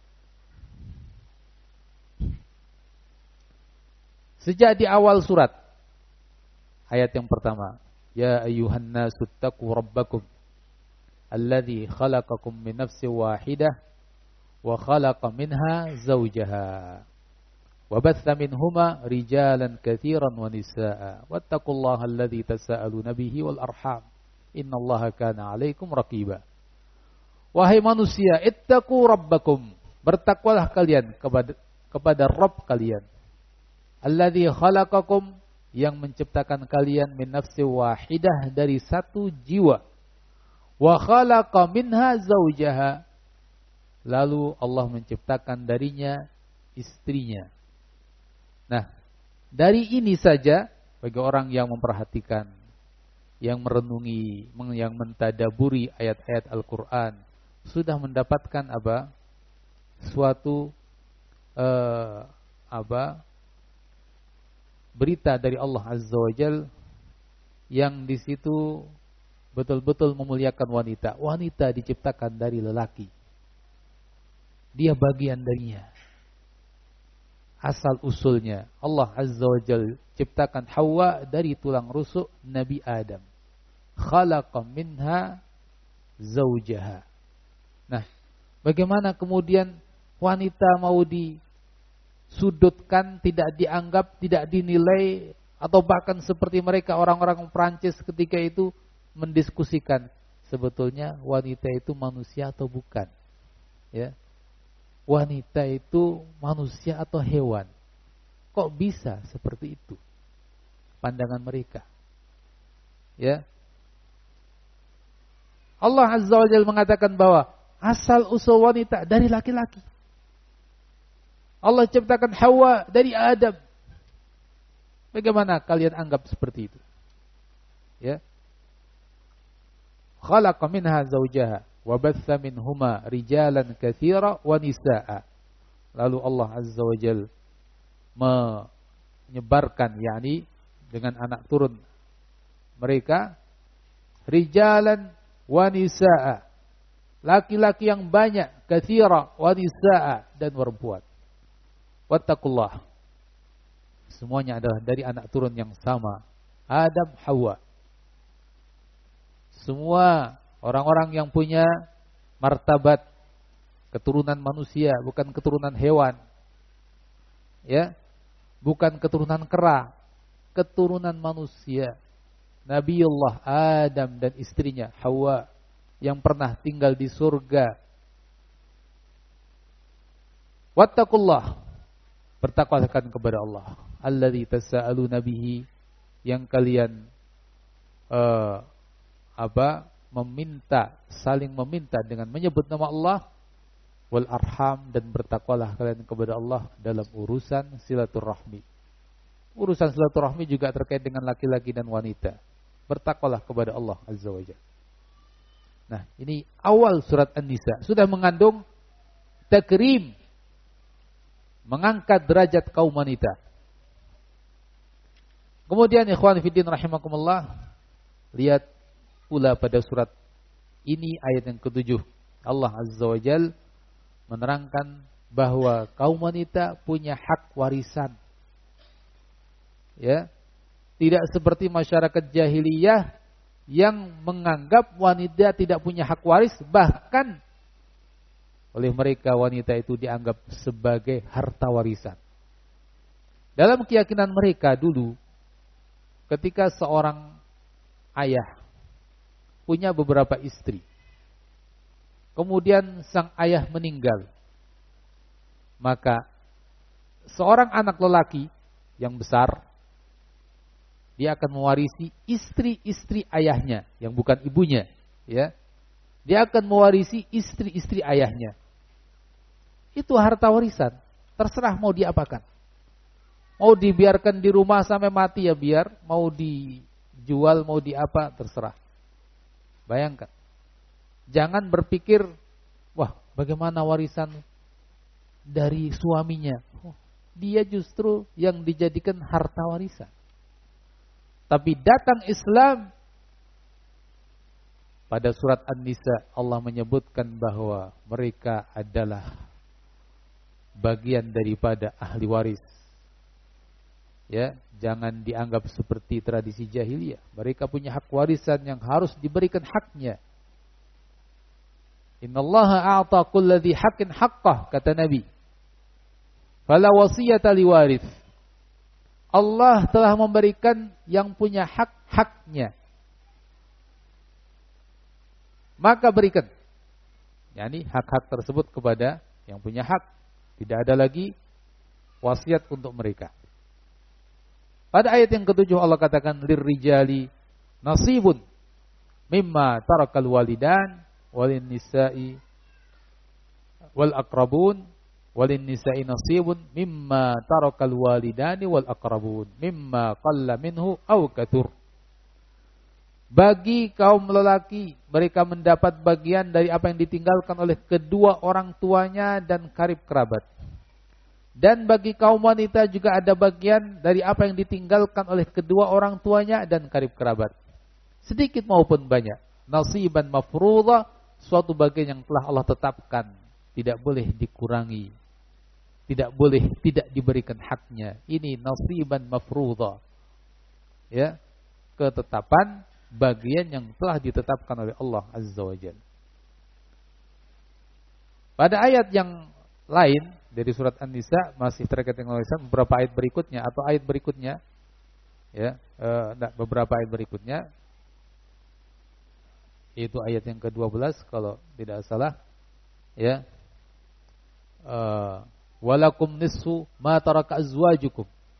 Sejak di awal surat, ayat yang pertama, ya ayyuhan nasu taqu rabbakum alladzi khalaqakum min nafsin wahidah wa khalaqa minha zawjaha wa batha minhuma rijalan katsiran wa nisaa wattaqullaha alladzi tasaaluna bihi wal arham innallaha kana 'alaikum raqiba. Wahai manusia, ittaqu rabbakum, bertakwalah kalian kepada kepada Rabb kalian. Alladzi khalaqakum, yang menciptakan kalian min nafsin wahidah, dari satu jiwa. Wa khalaqa minha zawjaha, lalu Allah menciptakan darinya istrinya. Nah, dari ini saja bagi orang yang memperhatikan, yang merenungi, yang mentadaburi ayat-ayat Al-Qur'an, sudah mendapatkan apa? Suatu uh, apa? berita dari Allah Azza wa Jalla yang di situ betul-betul memuliakan wanita. Wanita diciptakan dari lelaki. Dia bagian darinya. Asal usulnya Allah Azza wa Jalla ciptakan Hawa dari tulang rusuk Nabi Adam. Khalaqa minha zawjaha. Nah, bagaimana kemudian wanita mau disudutkan, tidak dianggap, tidak dinilai, atau bahkan seperti mereka orang-orang Prancis ketika itu mendiskusikan sebetulnya wanita itu manusia atau bukan? Ya, wanita itu manusia atau hewan? Kok bisa seperti itu pandangan mereka? Ya, Allah Azza wa Jalla mengatakan bahwa asal usul wanita dari laki-laki. Allah ciptakan Hawa dari Adam. Bagaimana kalian anggap seperti itu? Ya. Khalaqa minha zawjaha wa batha minhuma rijalan katsira wa nisaa. Lalu Allah Azza wa Jalla menyebarkan, yakni dengan anak turun mereka, rijalan wa nisaa. Laki-laki yang banyak, katsira wa nisaa, dan perempuan. Wattaqullah. Semuanya adalah dari anak turun yang sama, Adam, Hawa. Semua orang-orang yang punya martabat keturunan manusia, bukan keturunan hewan. Ya, bukan keturunan kera, keturunan manusia. Nabiullah Adam dan istrinya Hawa yang pernah tinggal di surga. Wattaqullah, bertakwalah kepada Allah. Alladzi tasaaluna bihi, yang kalian uh, apa? meminta, saling meminta dengan menyebut nama Allah. Wal arham, dan bertakwalah kalian kepada Allah dalam urusan silaturahmi. Urusan silaturahmi juga terkait dengan laki-laki dan wanita. Bertakwalah kepada Allah Azza wa Jalla. Nah, ini awal surat An-Nisa sudah mengandung takrim, mengangkat derajat kaum wanita. Kemudian ikhwan fillah rahimakumullah, lihat pula pada surat ini ayat yang ketujuh, Allah Azza wa Jalla menerangkan bahwa kaum wanita punya hak warisan. Ya, tidak seperti masyarakat jahiliyah yang menganggap wanita tidak punya hak waris, bahkan oleh mereka wanita itu dianggap sebagai harta warisan. Dalam keyakinan mereka dulu, ketika seorang ayah punya beberapa istri, kemudian sang ayah meninggal, maka seorang anak lelaki yang besar, dia akan mewarisi istri-istri ayahnya yang bukan ibunya, ya. Dia akan mewarisi istri-istri ayahnya. Itu harta warisan, terserah mau diapakan. Mau dibiarkan di rumah sampai mati ya biar, mau dijual, mau diapa, terserah. Bayangkan. Jangan berpikir, wah bagaimana warisan dari suaminya. Oh, dia justru yang dijadikan harta warisan. Tapi datang Islam, pada surat An-Nisa Allah menyebutkan bahwa mereka adalah bagian daripada ahli waris. Ya, jangan dianggap seperti tradisi jahiliyah. Mereka punya hak warisan yang harus diberikan haknya. Innallaha a'ta kulladzi haqqin haqqah, kata Nabi. Fala wasiyata liwarith. Allah telah memberikan yang punya hak haknya. Maka berikan. Yani hak-hak tersebut kepada yang punya hak. Tidak ada lagi wasiat untuk mereka. Pada ayat yang ketujuh Allah katakan lirrijali nasibun mimma tarakal walidan walin nisa'i wal aqrabun walin nisa'i nasibun mimma tarakal walidani wal aqrabun mimma qalla minhu aw katsur. Bagi kaum lelaki mereka mendapat bagian dari apa yang ditinggalkan oleh kedua orang tuanya dan karib kerabat. Dan bagi kaum wanita juga ada bagian dari apa yang ditinggalkan oleh kedua orang tuanya dan karib kerabat. Sedikit maupun banyak. Nasiban mafruḍa, suatu bagian yang telah Allah tetapkan. Tidak boleh dikurangi. Tidak boleh tidak diberikan haknya. Ini nasiban mafruḍa. Ya, ketetapan bagian yang telah ditetapkan oleh Allah Azza wa Jalla. Pada ayat yang lain dari surat An-Nisa masih terkait dengan warisan, beberapa ayat berikutnya atau ayat berikutnya, ya, eh, beberapa ayat berikutnya, yaitu ayat yang kedua belas kalau tidak salah, ya, eh, walakum nisfu ma taraka azwajukum,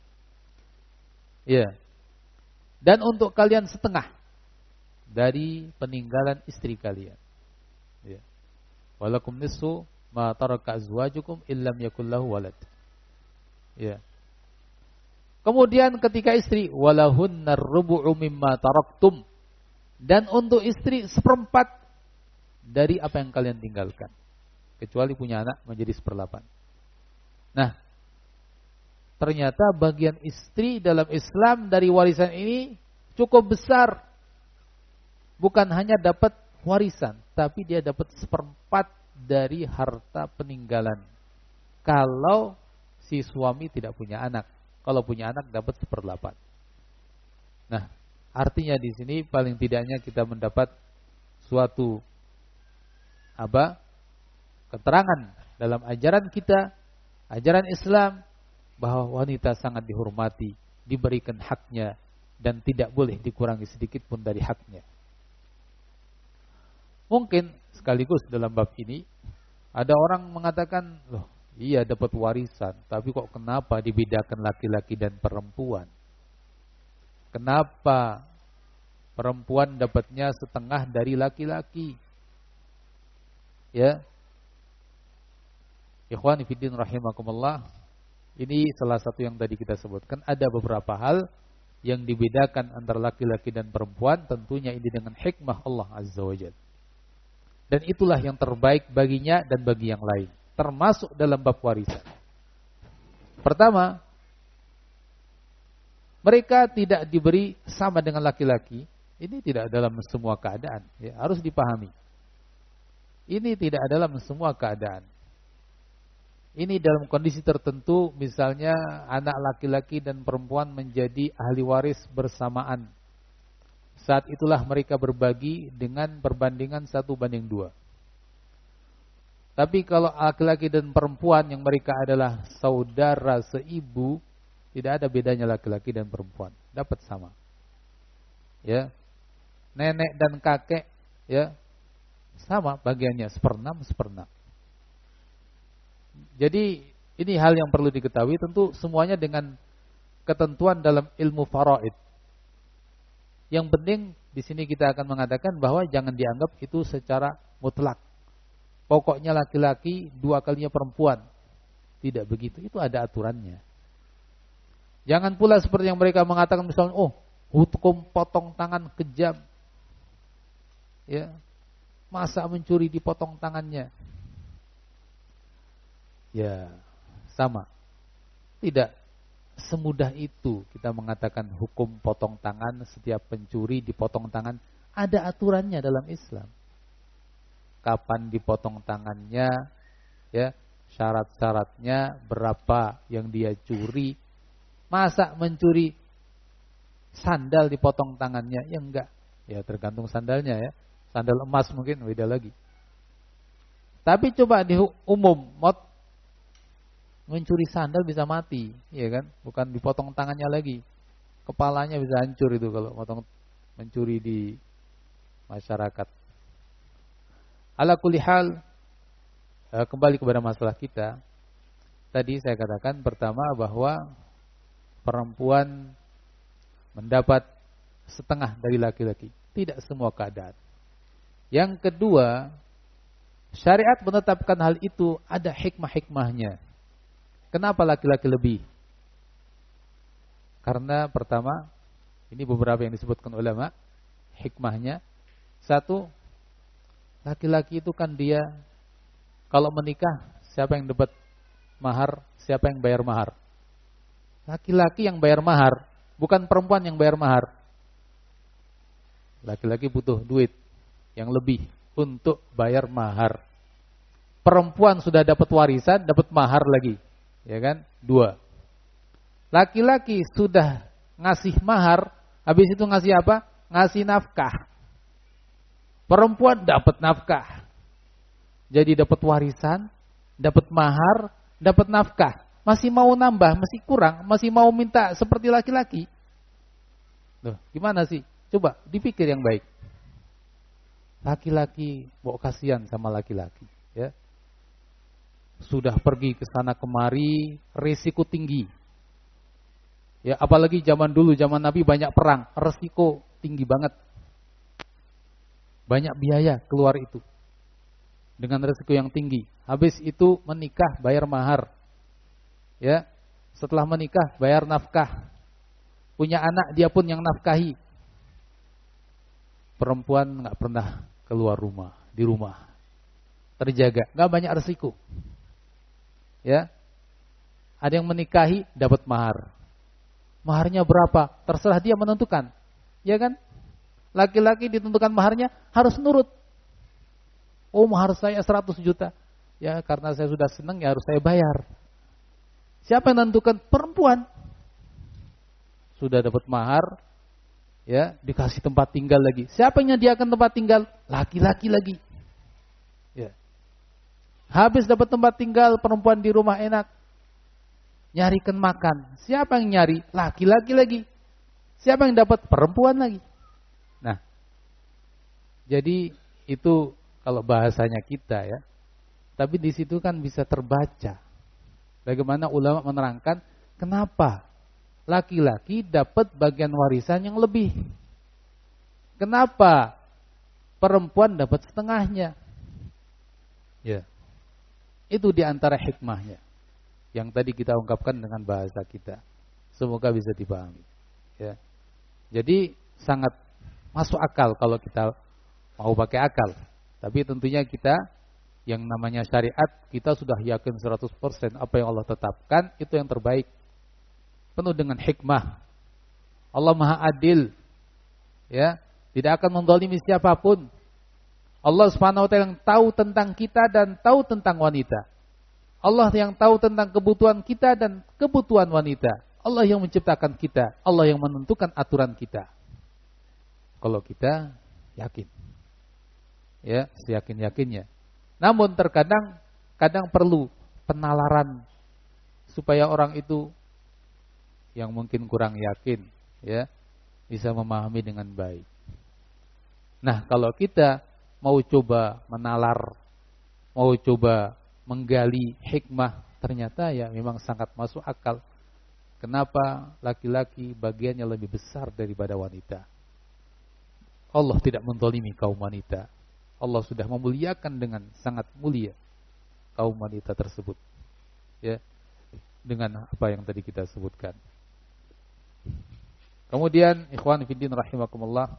ya, dan untuk kalian setengah dari peninggalan istri kalian, ya, walakum nisfu ma taraka azwajukum illam yakul lahu walad. Ya. Kemudian ketika istri walahunnar rubu'u mimma taraktum, dan untuk istri seperempat dari apa yang kalian tinggalkan. Kecuali punya anak menjadi seperlapan. Nah, ternyata bagian istri dalam Islam dari warisan ini cukup besar. Bukan hanya dapat warisan, tapi dia dapat seperempat dari harta peninggalan. Kalau si suami tidak punya anak, kalau punya anak dapat seperdelapan. Nah, artinya di sini paling tidaknya kita mendapat suatu apa? Keterangan dalam ajaran kita, ajaran Islam, bahwa wanita sangat dihormati, diberikan haknya, dan tidak boleh dikurangi sedikit pun dari haknya. Mungkin sekaligus dalam bab ini ada orang mengatakan, loh iya dapat warisan, tapi kok kenapa dibedakan laki-laki dan perempuan? Kenapa perempuan dapatnya setengah dari laki-laki? Ya, ikhwani fiddin rahimakumullah, ini salah satu yang tadi kita sebutkan. Ada beberapa hal yang dibedakan antara laki-laki dan perempuan, tentunya ini dengan hikmah Allah Azza wa Jalla. Dan itulah yang terbaik baginya dan bagi yang lain, termasuk dalam bab warisan. Pertama, mereka tidak diberi sama dengan laki-laki. Ini tidak dalam semua keadaan, ya, harus dipahami. Ini tidak dalam semua keadaan. Ini dalam kondisi tertentu, misalnya anak laki-laki dan perempuan menjadi ahli waris bersamaan. Saat itulah mereka berbagi dengan perbandingan satu banding dua. Tapi kalau laki-laki dan perempuan yang mereka adalah saudara seibu, tidak ada bedanya laki-laki dan perempuan, dapat sama. Ya, nenek dan kakek, ya, sama bagiannya, seperenam seperenam. Jadi ini hal yang perlu diketahui, tentu semuanya dengan ketentuan dalam ilmu faraid. Yang penting di sini kita akan mengatakan bahwa jangan dianggap itu secara mutlak. Pokoknya laki-laki, dua kalinya perempuan. Tidak begitu, itu ada aturannya. Jangan pula seperti yang mereka mengatakan misalnya, oh, hukum potong tangan kejam. Ya. Masa mencuri dipotong tangannya? Ya, sama. Tidak semudah itu kita mengatakan hukum potong tangan, setiap pencuri dipotong tangan. Ada aturannya dalam Islam. Kapan dipotong tangannya, ya, syarat-syaratnya, berapa yang dia curi. Masa mencuri sandal dipotong tangannya? Ya enggak. Ya tergantung sandalnya, ya. Sandal emas mungkin beda lagi. Tapi coba di umum, mot mencuri sandal bisa mati, ya kan? Bukan dipotong tangannya lagi, kepalanya bisa hancur itu kalau potong mencuri di masyarakat. Ala kulli hal, kembali kepada masalah kita. Tadi saya katakan pertama bahwa perempuan mendapat setengah dari laki-laki, tidak semua keadaan. Yang kedua, syariat menetapkan hal itu ada hikmah-hikmahnya. Kenapa laki-laki lebih? Karena pertama, ini beberapa yang disebutkan ulama, hikmahnya. Satu, laki-laki itu kan dia, kalau menikah, siapa yang dapat mahar, siapa yang bayar mahar? Laki-laki yang bayar mahar, bukan perempuan yang bayar mahar. Laki-laki butuh duit yang lebih untuk bayar mahar. Perempuan sudah dapat warisan, dapat mahar lagi. Ya kan? Dua. Laki-laki sudah ngasih mahar, habis itu ngasih apa? Ngasih nafkah. Perempuan dapat nafkah. Jadi dapat warisan, dapat mahar, dapat nafkah. Masih mau nambah, masih kurang, masih mau minta seperti laki-laki. Loh, gimana sih? Coba dipikir yang baik. Laki-laki, kok kasihan sama laki-laki, ya. Sudah pergi ke sana kemari, risiko tinggi. Ya, apalagi zaman dulu, zaman Nabi banyak perang, risiko tinggi banget. Banyak biaya keluar itu. Dengan risiko yang tinggi. Habis itu menikah, bayar mahar. Ya, setelah menikah bayar nafkah. Punya anak, dia pun yang nafkahi. Perempuan nggak pernah keluar rumah, di rumah. Terjaga, nggak banyak risiko. Ya, ada yang menikahi dapat mahar. Maharnya berapa? Terserah dia menentukan. Ya kan? Laki-laki ditentukan maharnya harus nurut. Oh, mahar saya seratus juta. Ya, karena saya sudah senang ya harus saya bayar. Siapa yang menentukan? Perempuan. Sudah dapat mahar, ya, dikasih tempat tinggal lagi. Siapa yang menyediakan tempat tinggal? Laki-laki lagi. Ya. Habis dapat tempat tinggal, perempuan di rumah enak. Nyarikan makan. Siapa yang nyari? Laki-laki lagi. Siapa yang dapat? Perempuan lagi. Nah, jadi itu kalau bahasanya kita ya. Tapi di situ kan bisa terbaca. Bagaimana ulama menerangkan kenapa laki-laki dapat bagian warisan yang lebih. Kenapa perempuan dapat setengahnya? Ya. Itu diantara hikmahnya yang tadi kita ungkapkan dengan bahasa kita. Semoga bisa dipahami. Ya. Jadi sangat masuk akal kalau kita mau pakai akal. Tapi tentunya kita yang namanya syariat, kita sudah yakin seratus persen apa yang Allah tetapkan, itu yang terbaik. Penuh dengan hikmah. Allah Maha Adil. Ya, tidak akan menzalimi siapapun. Allah Subhanahu wa taala yang tahu tentang kita dan tahu tentang wanita. Allah yang tahu tentang kebutuhan kita dan kebutuhan wanita. Allah yang menciptakan kita, Allah yang menentukan aturan kita. Kalau kita yakin. Ya, seyakin-yakinnya. Namun terkadang kadang perlu penalaran supaya orang itu yang mungkin kurang yakin ya bisa memahami dengan baik. Nah, kalau kita mau coba menalar, mau coba menggali hikmah, ternyata ya memang sangat masuk akal. Kenapa laki-laki bagiannya lebih besar daripada wanita? Allah tidak menzalimi kaum wanita. Allah sudah memuliakan dengan sangat mulia kaum wanita tersebut. Ya, dengan apa yang tadi kita sebutkan. Kemudian ikhwan fillah rahimakumullah,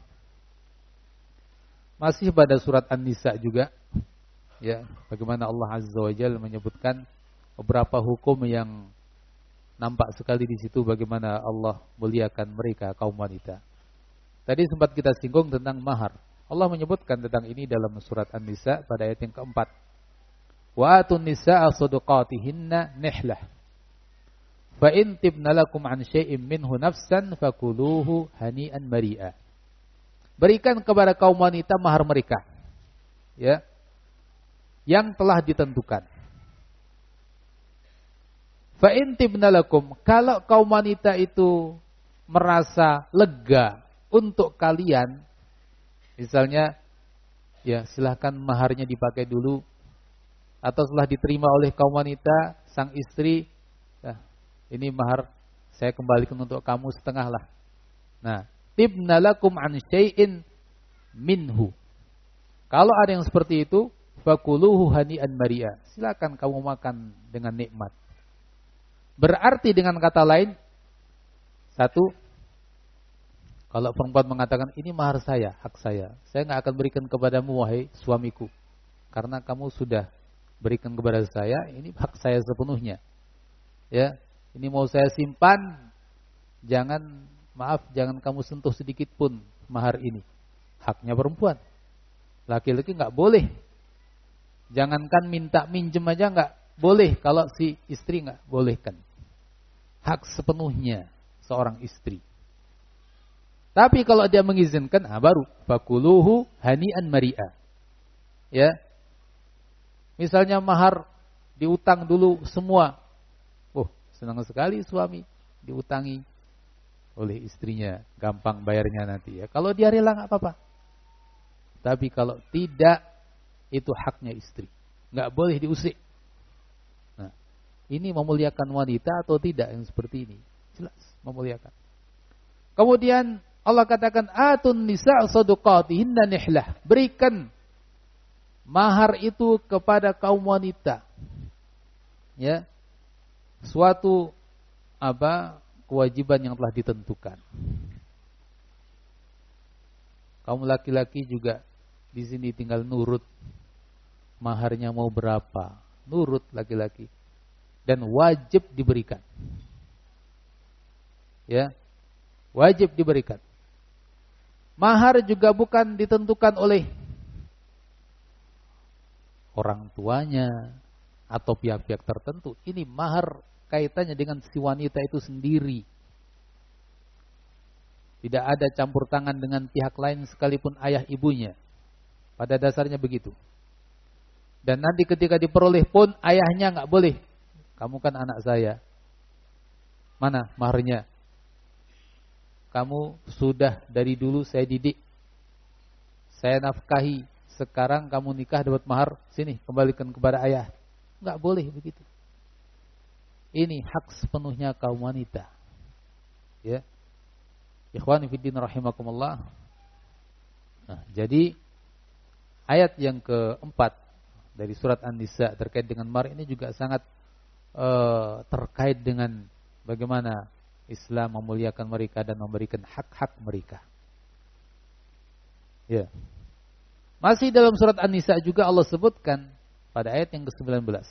masih pada surat An-Nisa juga, ya, bagaimana Allah Azza wa Jalla menyebutkan beberapa hukum yang nampak sekali di situ bagaimana Allah muliakan mereka kaum wanita. Tadi sempat kita singgung tentang mahar. Allah menyebutkan tentang ini dalam surat An-Nisa pada ayat yang keempat. Wa atun nisaa shadaqatihinna nihlah. Fa in tibna lakum an syai'in minhu nafsan fakuluhu hani'an mari'a. Berikan kepada kaum wanita mahar mereka. Ya. Yang telah ditentukan. Fa in tibna lakum, kalau kaum wanita itu merasa lega untuk kalian, misalnya, ya silahkan maharnya dipakai dulu, atau setelah diterima oleh kaum wanita, sang istri, ya, ini mahar saya kembalikan untuk kamu setengah lah. Nah, tibna lakum an syai'in minhu. Kalau ada yang seperti itu, fakuluhu hani'an mari'a. Silakan kamu makan dengan nikmat. Berarti dengan kata lain, satu, kalau perempuan mengatakan, ini mahar saya, hak saya. Saya nggak akan berikan kepadamu, wahai suamiku. Karena kamu sudah berikan kepada saya, ini hak saya sepenuhnya. Ya, ini mau saya simpan, jangan, maaf, jangan kamu sentuh sedikit pun mahar ini. Haknya perempuan. Laki-laki nggak boleh. Jangankan minta minjem aja nggak boleh kalau si istri nggak bolehkan. Hak sepenuhnya seorang istri. Tapi kalau dia mengizinkan, ah baru fakuluhu hani'an mari'a. Ya. Misalnya mahar diutang dulu semua. Oh, senang sekali suami diutangi oleh istrinya, gampang bayarnya nanti ya. Kalau dia rela enggak apa-apa. Tapi kalau tidak, itu haknya istri. Enggak boleh diusik. Nah, ini memuliakan wanita atau tidak yang seperti ini? Jelas memuliakan. Kemudian Allah katakan atun nisa shadaqatihinna nihlah. Berikan mahar itu kepada kaum wanita. Ya. Suatu apa? Kewajiban yang telah ditentukan. Kaum laki-laki juga di sini tinggal nurut. Maharnya mau berapa? Nurut laki-laki. Dan wajib diberikan. Ya. Wajib diberikan. Mahar juga bukan ditentukan oleh orang tuanya atau pihak-pihak tertentu. Ini mahar kaitannya dengan si wanita itu sendiri. Tidak ada campur tangan dengan pihak lain sekalipun ayah ibunya. Pada dasarnya begitu. Dan nanti ketika diperoleh pun ayahnya nggak boleh. Kamu kan anak saya. Mana maharnya? Kamu sudah dari dulu saya didik. Saya nafkahi. Sekarang kamu nikah dapat mahar. Sini kembalikan kepada ayah. Nggak boleh begitu. Ini hak sepenuhnya kaum wanita. Ya. Ikhwani fiddin rahimakumullah. Nah, jadi ayat yang keempat dari surat An-Nisa terkait dengan mahar ini juga sangat uh, terkait dengan bagaimana Islam memuliakan mereka dan memberikan hak-hak mereka. Ya. Masih dalam surat An-Nisa juga Allah sebutkan pada ayat yang kesembilan belas.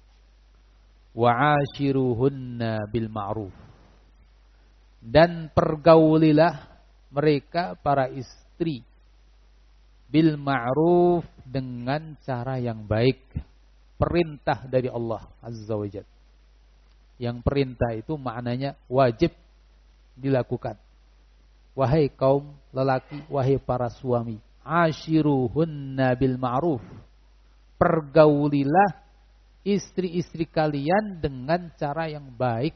Wa'ashiruhunna bil ma'ruf. Dan pergaulilah mereka para istri bil ma'ruf dengan cara yang baik. Perintah dari Allah Azza wa Jalla. Yang perintah itu maknanya wajib dilakukan. Wahai kaum lelaki, wahai para suami, ashiruhunna bil ma'ruf. Pergaulilah istri-istri kalian dengan cara yang baik.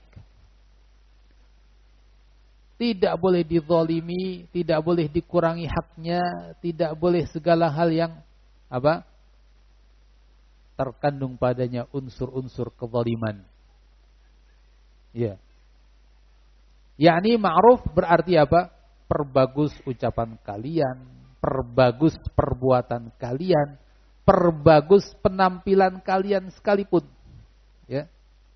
Tidak boleh dizalimi, tidak boleh dikurangi haknya, tidak boleh segala hal yang apa? Terkandung padanya unsur-unsur kezaliman. Ya. Yakni ma'ruf berarti apa? Perbagus ucapan kalian, perbagus perbuatan kalian, perbagus penampilan kalian sekalipun. Ya.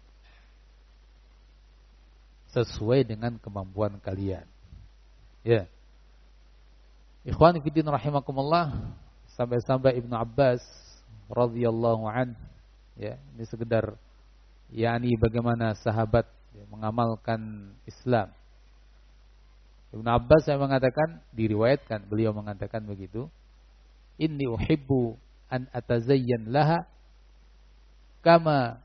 Sesuai dengan kemampuan kalian. Ya. Ikhwan fillah rahimakumullah, sampai-sampai Ibnu Abbas radhiyallahu an, ya, ini sekedar yakni bagaimana sahabat ya, mengamalkan Islam. Ibnu Abbas saya mengatakan, diriwayatkan beliau mengatakan begitu, inni uhibbu an atazayyan laha kama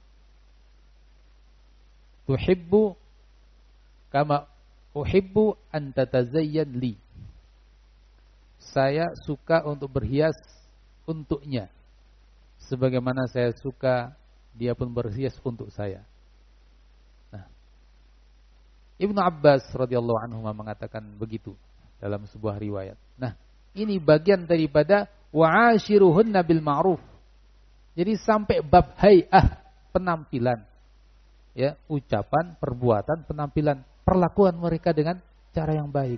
tuhibbu kama uhibbu an tatazayyan li. Saya suka untuk berhias untuknya sebagaimana saya suka dia pun berhias untuk saya. Nah, Ibnu Abbas radhiyallahu anhu mengatakan begitu dalam sebuah riwayat. Nah, ini bagian daripada wa'ashiruhunna bil ma'ruf. Jadi sampai bab hay'ah, penampilan. Ya, ucapan, perbuatan, penampilan, perlakuan mereka dengan cara yang baik.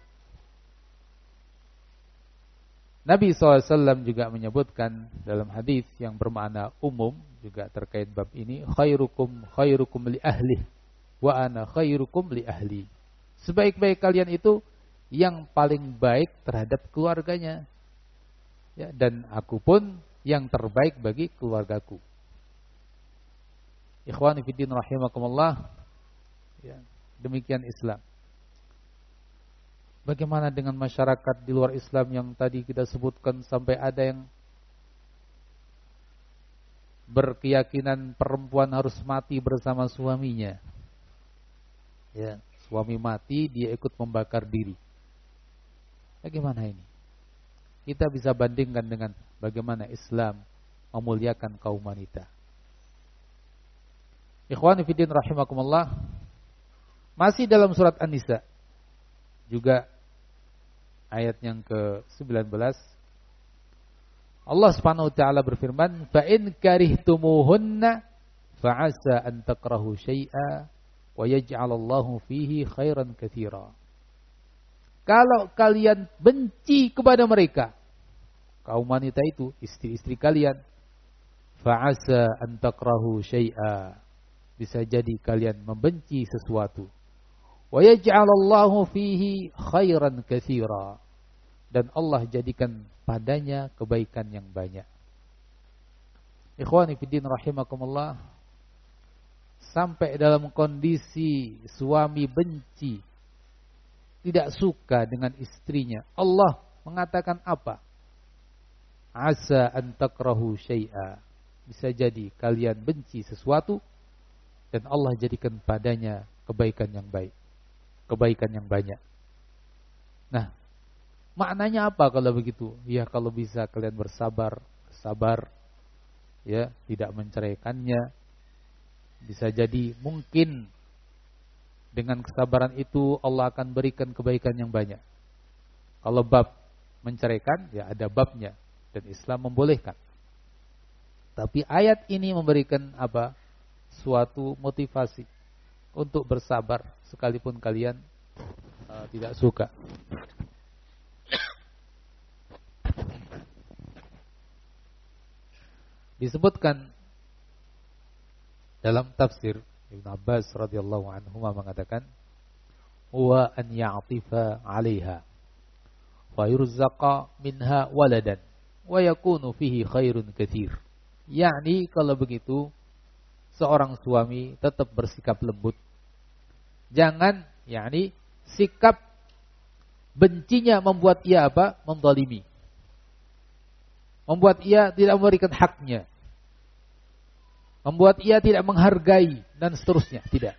Nabi shallallahu alaihi wasallam juga menyebutkan dalam hadis yang bermakna umum juga terkait bab ini, khairukum khairukum li ahli wa ana khairukum li ahli. Sebaik-baik kalian itu yang paling baik terhadap keluarganya. Ya, dan aku pun yang terbaik bagi keluargaku. Ikhwani fiddin rahimakumullah. Ya, demikian Islam. Bagaimana dengan masyarakat di luar Islam yang tadi kita sebutkan sampai ada yang berkeyakinan perempuan harus mati bersama suaminya. Ya, suami mati dia ikut membakar diri. Bagaimana ini? Kita bisa bandingkan dengan bagaimana Islam memuliakan kaum wanita. Ikhwani fiddin rahimakumullah. Masih dalam surat An-Nisa juga ayat yang ke sembilan belas, Allah Subhanahu wa taala berfirman, "Fa in karihtumuhunna fa'asa an takrahu syai'a wa yaj'alallahu fihi khairan katsira." Kalau kalian benci kepada mereka, kaum wanita itu, istri-istri kalian, fa'asa an takrahu syai'a, bisa jadi kalian membenci sesuatu. Wa yaj'alallahu fihi khairan katsira, dan Allah jadikan padanya kebaikan yang banyak. Ikhwani fiddin rahimakumullah, sampai dalam kondisi suami benci, tidak suka dengan istrinya, Allah mengatakan apa? asa an takrahu syai'a. Bisa jadi kalian benci sesuatu dan Allah jadikan padanya kebaikan yang baik, kebaikan yang banyak. Nah, maknanya apa kalau begitu? Ya kalau bisa kalian bersabar, sabar, ya tidak menceraikannya. Bisa jadi mungkin dengan kesabaran itu Allah akan berikan kebaikan yang banyak. Kalau bab menceraikan, ya ada babnya dan Islam membolehkan. Tapi ayat ini memberikan apa? Suatu motivasi untuk bersabar sekalipun kalian uh, tidak suka. Disebutkan dalam tafsir Ibn Abbas radhiyallahu anhu mengatakan, wa an ya'tifa 'alaiha wa yurzaqa minha waladan wa yakunu fihi khairun katsir. Yakni kalau begitu seorang suami tetap bersikap lembut. Jangan yakni sikap bencinya membuat ia apa? Menzalimi. Membuat ia tidak memberikan haknya. Membuat ia tidak menghargai dan seterusnya. Tidak.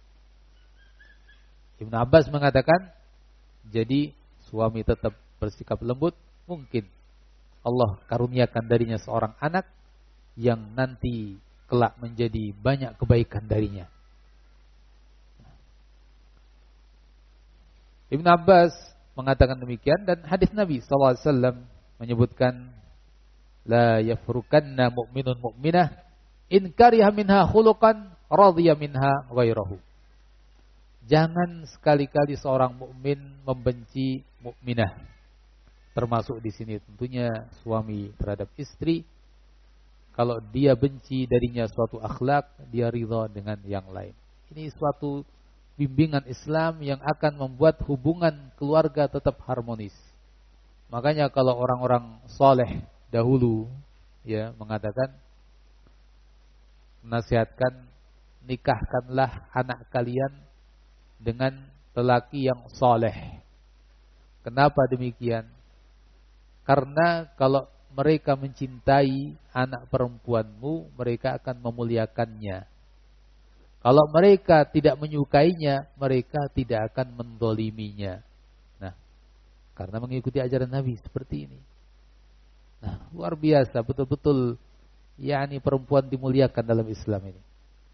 Ibn Abbas mengatakan, jadi suami tetap bersikap lembut, mungkin Allah karuniakan darinya seorang anak yang nanti kelak menjadi banyak kebaikan darinya. Ibn Abbas mengatakan demikian dan hadis Nabi sallallahu alaihi wasallam menyebutkan, la yafrukanna mu'minun mu'minah in kariha minha khuluqan radhiya minha ghairahu. Jangan sekali-kali seorang mukmin membenci mukminah. Termasuk di sini tentunya suami terhadap istri. Kalau dia benci darinya suatu akhlak, dia ridha dengan yang lain. Ini suatu bimbingan Islam yang akan membuat hubungan keluarga tetap harmonis. Makanya kalau orang-orang soleh dahulu ya mengatakan, menasihatkan, nikahkanlah anak kalian dengan lelaki yang soleh. Kenapa demikian? Karena kalau mereka mencintai anak perempuanmu, mereka akan memuliakannya. Kalau mereka tidak menyukainya, mereka tidak akan mendoliminya. Nah, karena mengikuti ajaran Nabi seperti ini. Nah, luar biasa, betul-betul yakni perempuan dimuliakan dalam Islam ini.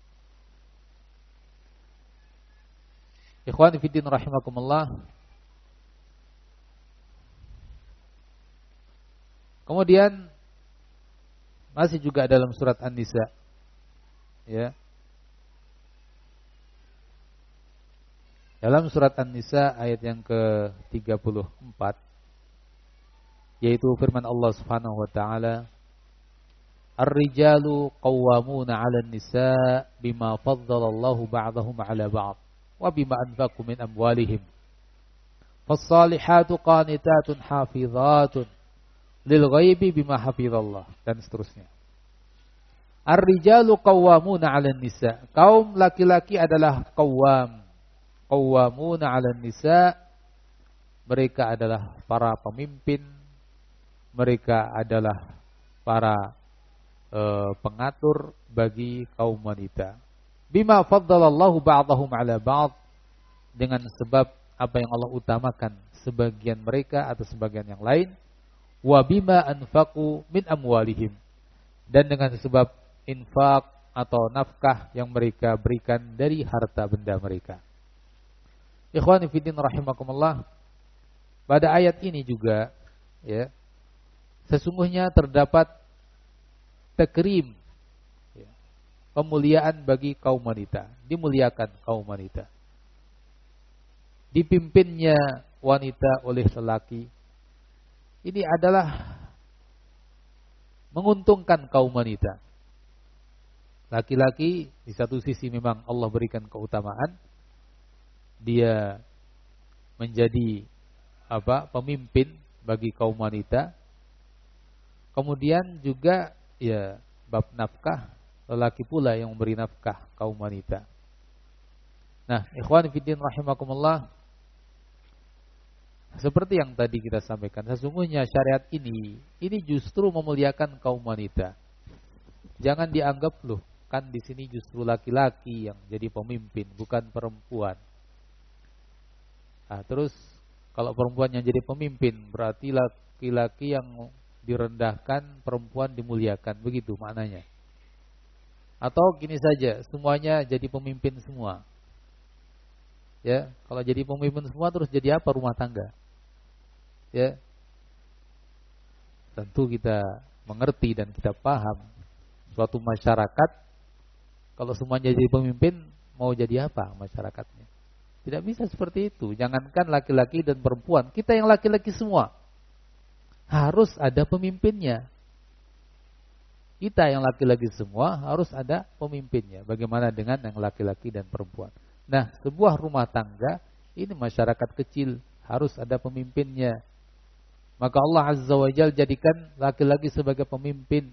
Ikhwani fiddin rahimakumullah. Kemudian masih juga dalam surat An-Nisa, ya. Dalam surat An-Nisa ayat yang ke tiga puluh empat, yaitu firman Allah Subhanahu wa taala, Ar-rijalu qawwamuna 'alan nisa bima faddalallahu ba'dahum 'ala ba'd wa bima anfaqu min amwalihim. Fas-salihatu qanitatun hafizatun lil ghaibi bima hafizallah, dan seterusnya. Ar-rijalu qawwamuna 'alan nisa. Kaum laki-laki adalah qawwam. Qawwamuna 'alan nisa. Mereka adalah para pemimpin. Mereka adalah para uh, pengatur bagi kaum wanita. Bima faddalallahu ba'dahum 'ala ba'd, dengan sebab apa yang Allah utamakan sebagian mereka atau sebagian yang lain. Wa bima anfaqu min amwalihim, dan dengan sebab infak atau nafkah yang mereka berikan dari harta benda mereka. Ikhwani fiddin rahimakumullah. Pada ayat ini juga ya, sesungguhnya terdapat takrim, ya, pemuliaan bagi kaum wanita, dimuliakan kaum wanita. Dipimpinnya wanita oleh lelaki, ini adalah menguntungkan kaum wanita. Laki-laki di satu sisi memang Allah berikan keutamaan, dia menjadi apa? Pemimpin bagi kaum wanita. Kemudian juga ya bab nafkah, lelaki pula yang memberi nafkah kaum wanita. Nah, ikhwan fillah rahimakumullah, Seperti yang tadi kita sampaikan, sesungguhnya syariat ini, ini justru memuliakan kaum wanita. Jangan dianggap loh, kan di sini justru laki-laki yang jadi pemimpin, bukan perempuan. Nah, terus kalau perempuan yang jadi pemimpin, berarti laki-laki yang direndahkan, perempuan dimuliakan, begitu maknanya. Atau gini saja, semuanya jadi pemimpin semua. Ya, kalau jadi pemimpin semua terus jadi apa rumah tangga? Ya, tentu kita mengerti dan kita paham suatu masyarakat kalau semuanya jadi pemimpin mau jadi apa masyarakatnya? Tidak bisa seperti itu. Jangankan laki-laki dan perempuan, kita yang laki-laki semua harus ada pemimpinnya. Kita yang laki-laki semua harus ada pemimpinnya. Bagaimana dengan yang laki-laki dan perempuan? Nah, sebuah rumah tangga ini masyarakat kecil harus ada pemimpinnya. Maka Allah Azza wa Jalla jadikan laki-laki sebagai pemimpin.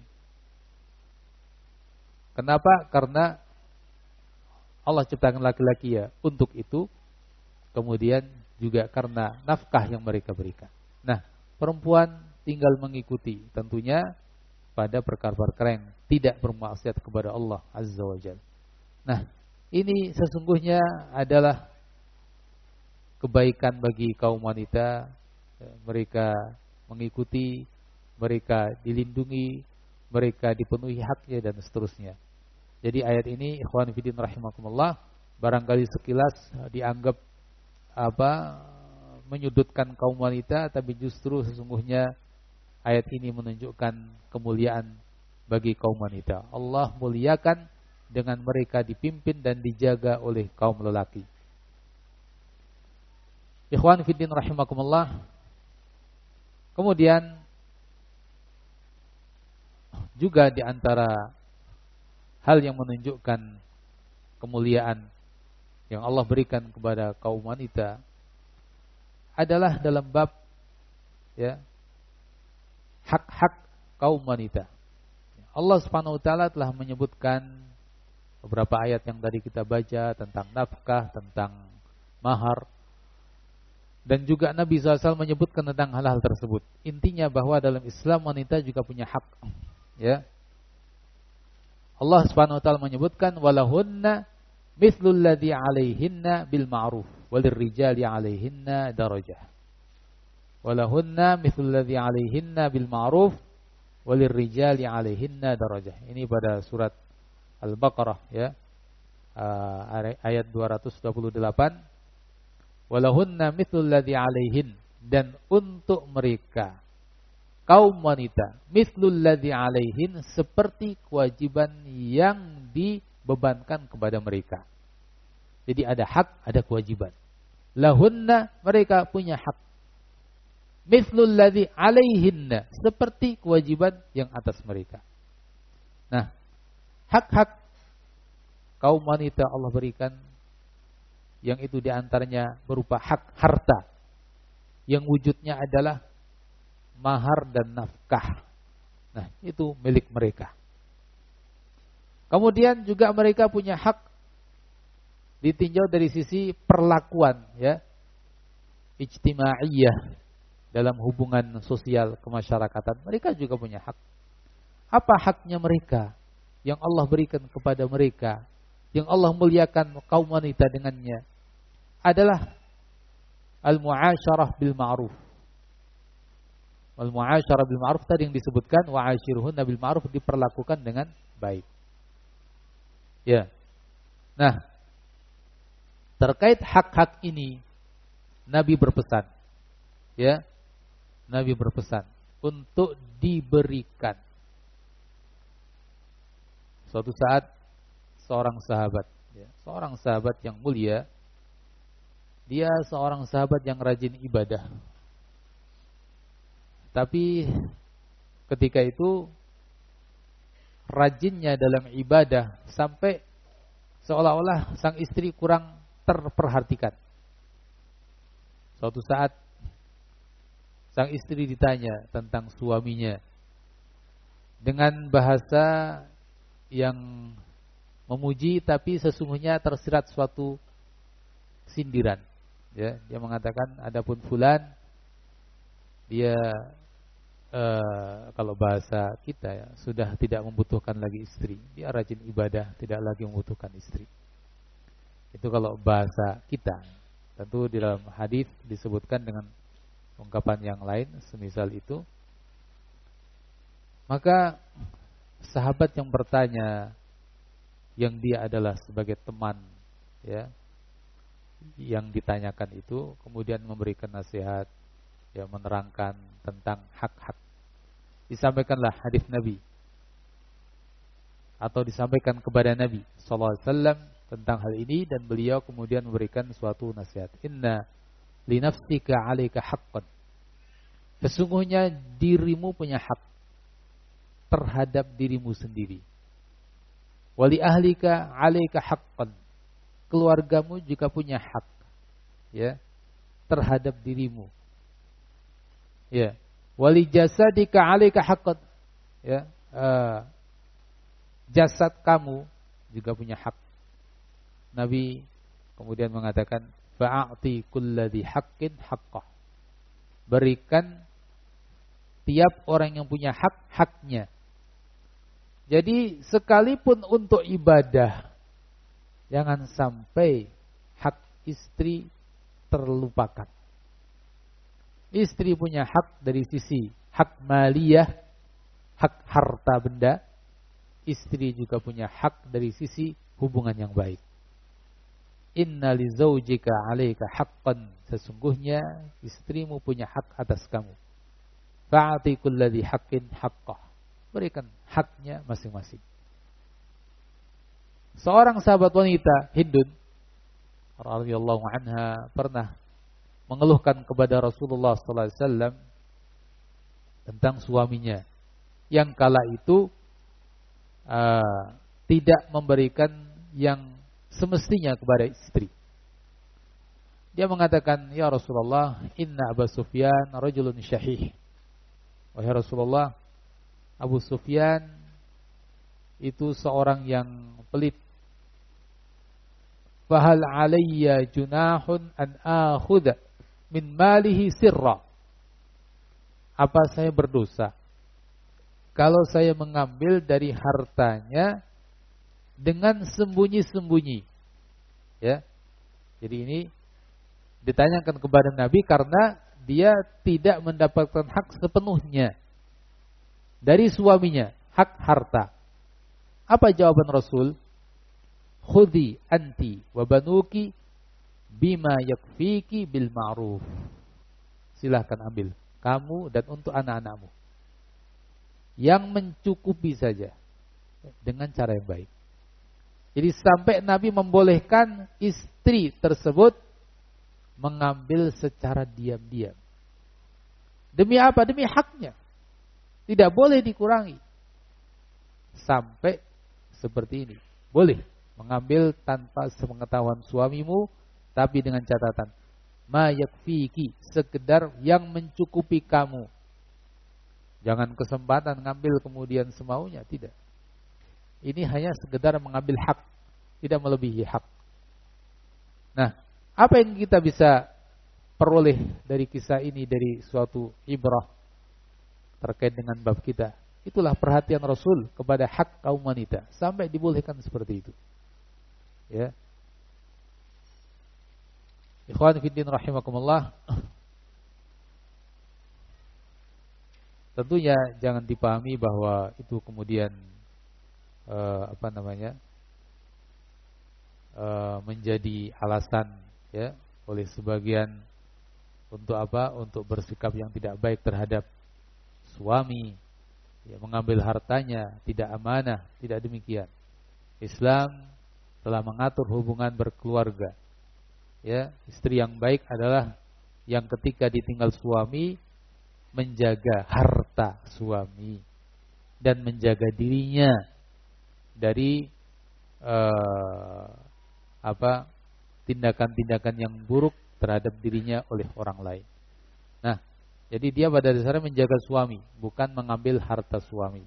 Kenapa? Karena Allah ciptakan laki-laki ya untuk itu. Kemudian juga karena nafkah yang mereka berikan. Nah, perempuan tinggal mengikuti tentunya pada perkara-perkara yang tidak bermaksiat kepada Allah Azza wa Jalla. Nah, ini sesungguhnya adalah kebaikan bagi kaum wanita. Mereka mengikuti, mereka dilindungi, mereka dipenuhi haknya dan seterusnya. Jadi ayat ini ikhwan fillah rahimakumullah barangkali sekilas dianggap apa menyudutkan kaum wanita, tapi justru sesungguhnya ayat ini menunjukkan kemuliaan bagi kaum wanita. Allah muliakan dengan mereka dipimpin dan dijaga oleh kaum lelaki. Ikhwan fillah rahimakumullah. Kemudian juga di antara hal yang menunjukkan kemuliaan yang Allah berikan kepada kaum wanita adalah dalam bab ya hak-hak kaum wanita. Allah Subhanahu wa taala telah menyebutkan beberapa ayat yang tadi kita baca tentang nafkah, tentang mahar. Dan juga Nabi shallallahu alaihi wasallam menyebutkan tentang hal-hal tersebut. Intinya bahwa dalam Islam wanita juga punya hak. Ya. Allah Subhanahu wa taala menyebutkan walahunna mithlul ladzi 'alaihinna bil ma'ruf walirrijali 'alaihinna darajah. Walahunna mithlul ladzi 'alaihinna bil ma'ruf walirrijali 'alaihinna darajah. Ini pada surat Al-Baqarah ya. Uh, ayat dua ratus dua puluh delapan. Walahunna mithlul ladzi 'alaihin, dan untuk mereka kaum wanita mithlul ladzi 'alaihin seperti kewajiban yang dibebankan kepada mereka. Jadi ada hak, ada kewajiban. Lahunna, mereka punya hak. Mithlul ladzi 'alaihinna, seperti kewajiban yang atas mereka. Nah, hak-hak kaum wanita Allah berikan, yang itu diantaranya berupa hak harta, yang wujudnya adalah mahar dan nafkah. Nah, itu milik mereka. Kemudian juga mereka punya hak ditinjau dari sisi perlakuan, ya, ijtimaiyah, dalam hubungan sosial kemasyarakatan. Mereka juga punya hak. Apa haknya mereka yang Allah berikan kepada mereka, yang Allah muliakan kaum wanita dengannya? Adalah al-mu'asyarah bil ma'ruf. Al-mu'asyarah bil ma'ruf tadi yang disebutkan wa'ashiruhunna bil ma'ruf, diperlakukan dengan baik. Ya. Nah, terkait hak-hak ini Nabi berpesan. Ya. Nabi berpesan untuk diberikan. Suatu saat seorang sahabat, ya, seorang sahabat yang mulia, dia seorang sahabat yang rajin ibadah. Tapi ketika itu rajinnya dalam ibadah sampai seolah-olah sang istri kurang terperhatikan. Suatu saat sang istri ditanya tentang suaminya dengan bahasa yang memuji, tapi sesungguhnya tersirat suatu sindiran. Ya, dia mengatakan, adapun fulan dia Uh, kalau bahasa kita ya, sudah tidak membutuhkan lagi istri. Dia rajin ibadah, tidak lagi membutuhkan istri. Itu kalau bahasa kita. Tentu di dalam hadis disebutkan dengan ungkapan yang lain semisal itu. Maka sahabat yang bertanya, yang dia adalah sebagai teman, ya, yang ditanyakan itu kemudian memberikan nasihat, ya, menerangkan tentang hak-hak. Disampaikanlah hadis Nabi atau disampaikan kepada Nabi sallallahu alaihi wasallam tentang hal ini, dan beliau kemudian memberikan suatu nasihat. Inna li nafsika 'alaika haqqan. Sesungguhnya dirimu punya hak terhadap dirimu sendiri. Wa li ahlika 'alaika haqqan. Keluargamu juga punya hak, ya, terhadap dirimu. Ya, wali jasadika 'alaika haqqan, ya, uh, jasad kamu juga punya hak. Nabi kemudian mengatakan, fa'ati kulladzi haqqin haqqah. Berikan tiap orang yang punya hak haknya. Jadi sekalipun untuk ibadah, jangan sampai hak istri terlupakan. Istri punya hak dari sisi hak maliyah, hak harta benda. Istri juga punya hak dari sisi hubungan yang baik. Inna li zawjika 'alaika haqqan. Sesungguhnya istrimu punya hak atas kamu. Fa'ati kulladzi haqqin haqqah. Berikan haknya masing-masing. Seorang sahabat wanita, Hindun radhiyallahu anha, pernah mengeluhkan kepada Rasulullah sallallahu alaihi wasallam tentang suaminya yang kala itu uh, tidak memberikan yang semestinya kepada istri. Dia mengatakan, ya Rasulullah, inna Abu Sufyan rajulun syahih. Wahai Rasulullah, Abu Sufyan itu seorang yang pelit. Fahal alayya junahun an akhudha min malihi sirra. Apa saya berdosa kalau saya mengambil dari hartanya dengan sembunyi-sembunyi? Ya. Jadi ini ditanyakan kepada Nabi karena dia tidak mendapatkan hak sepenuhnya dari suaminya, hak harta. Apa jawaban Rasul? Khudhi anti wa banuki bima yakfiki bil ma'ruf. Silahkan ambil, kamu dan untuk anak-anakmu, yang mencukupi saja dengan cara yang baik. Jadi sampai Nabi membolehkan istri tersebut mengambil secara diam-diam. Demi apa? Demi haknya. Tidak boleh dikurangi. Sampai seperti ini. Boleh mengambil tanpa sepengetahuan suamimu, tapi dengan catatan ma yakfiki, sekedar yang mencukupi kamu. Jangan kesempatan ngambil kemudian semaunya, tidak. Ini hanya sekedar mengambil hak, tidak melebihi hak. Nah, apa yang kita bisa peroleh dari kisah ini, dari suatu ibrah terkait dengan bab kita? Itulah perhatian Rasul kepada hak kaum wanita, sampai dibolehkan seperti itu. Ya. Ikhwan fillah rahimakumullah. Tentunya jangan dipahami bahwa itu kemudian uh, apa namanya uh, menjadi alasan, ya, oleh sebagian untuk apa? Untuk bersikap yang tidak baik terhadap suami, ya, mengambil hartanya, tidak amanah. Tidak demikian. Islam telah mengatur hubungan berkeluarga. Ya, istri yang baik adalah yang ketika ditinggal suami menjaga harta suami dan menjaga dirinya dari uh, apa tindakan-tindakan yang buruk terhadap dirinya oleh orang lain. Nah, jadi dia pada dasarnya menjaga suami, bukan mengambil harta suami.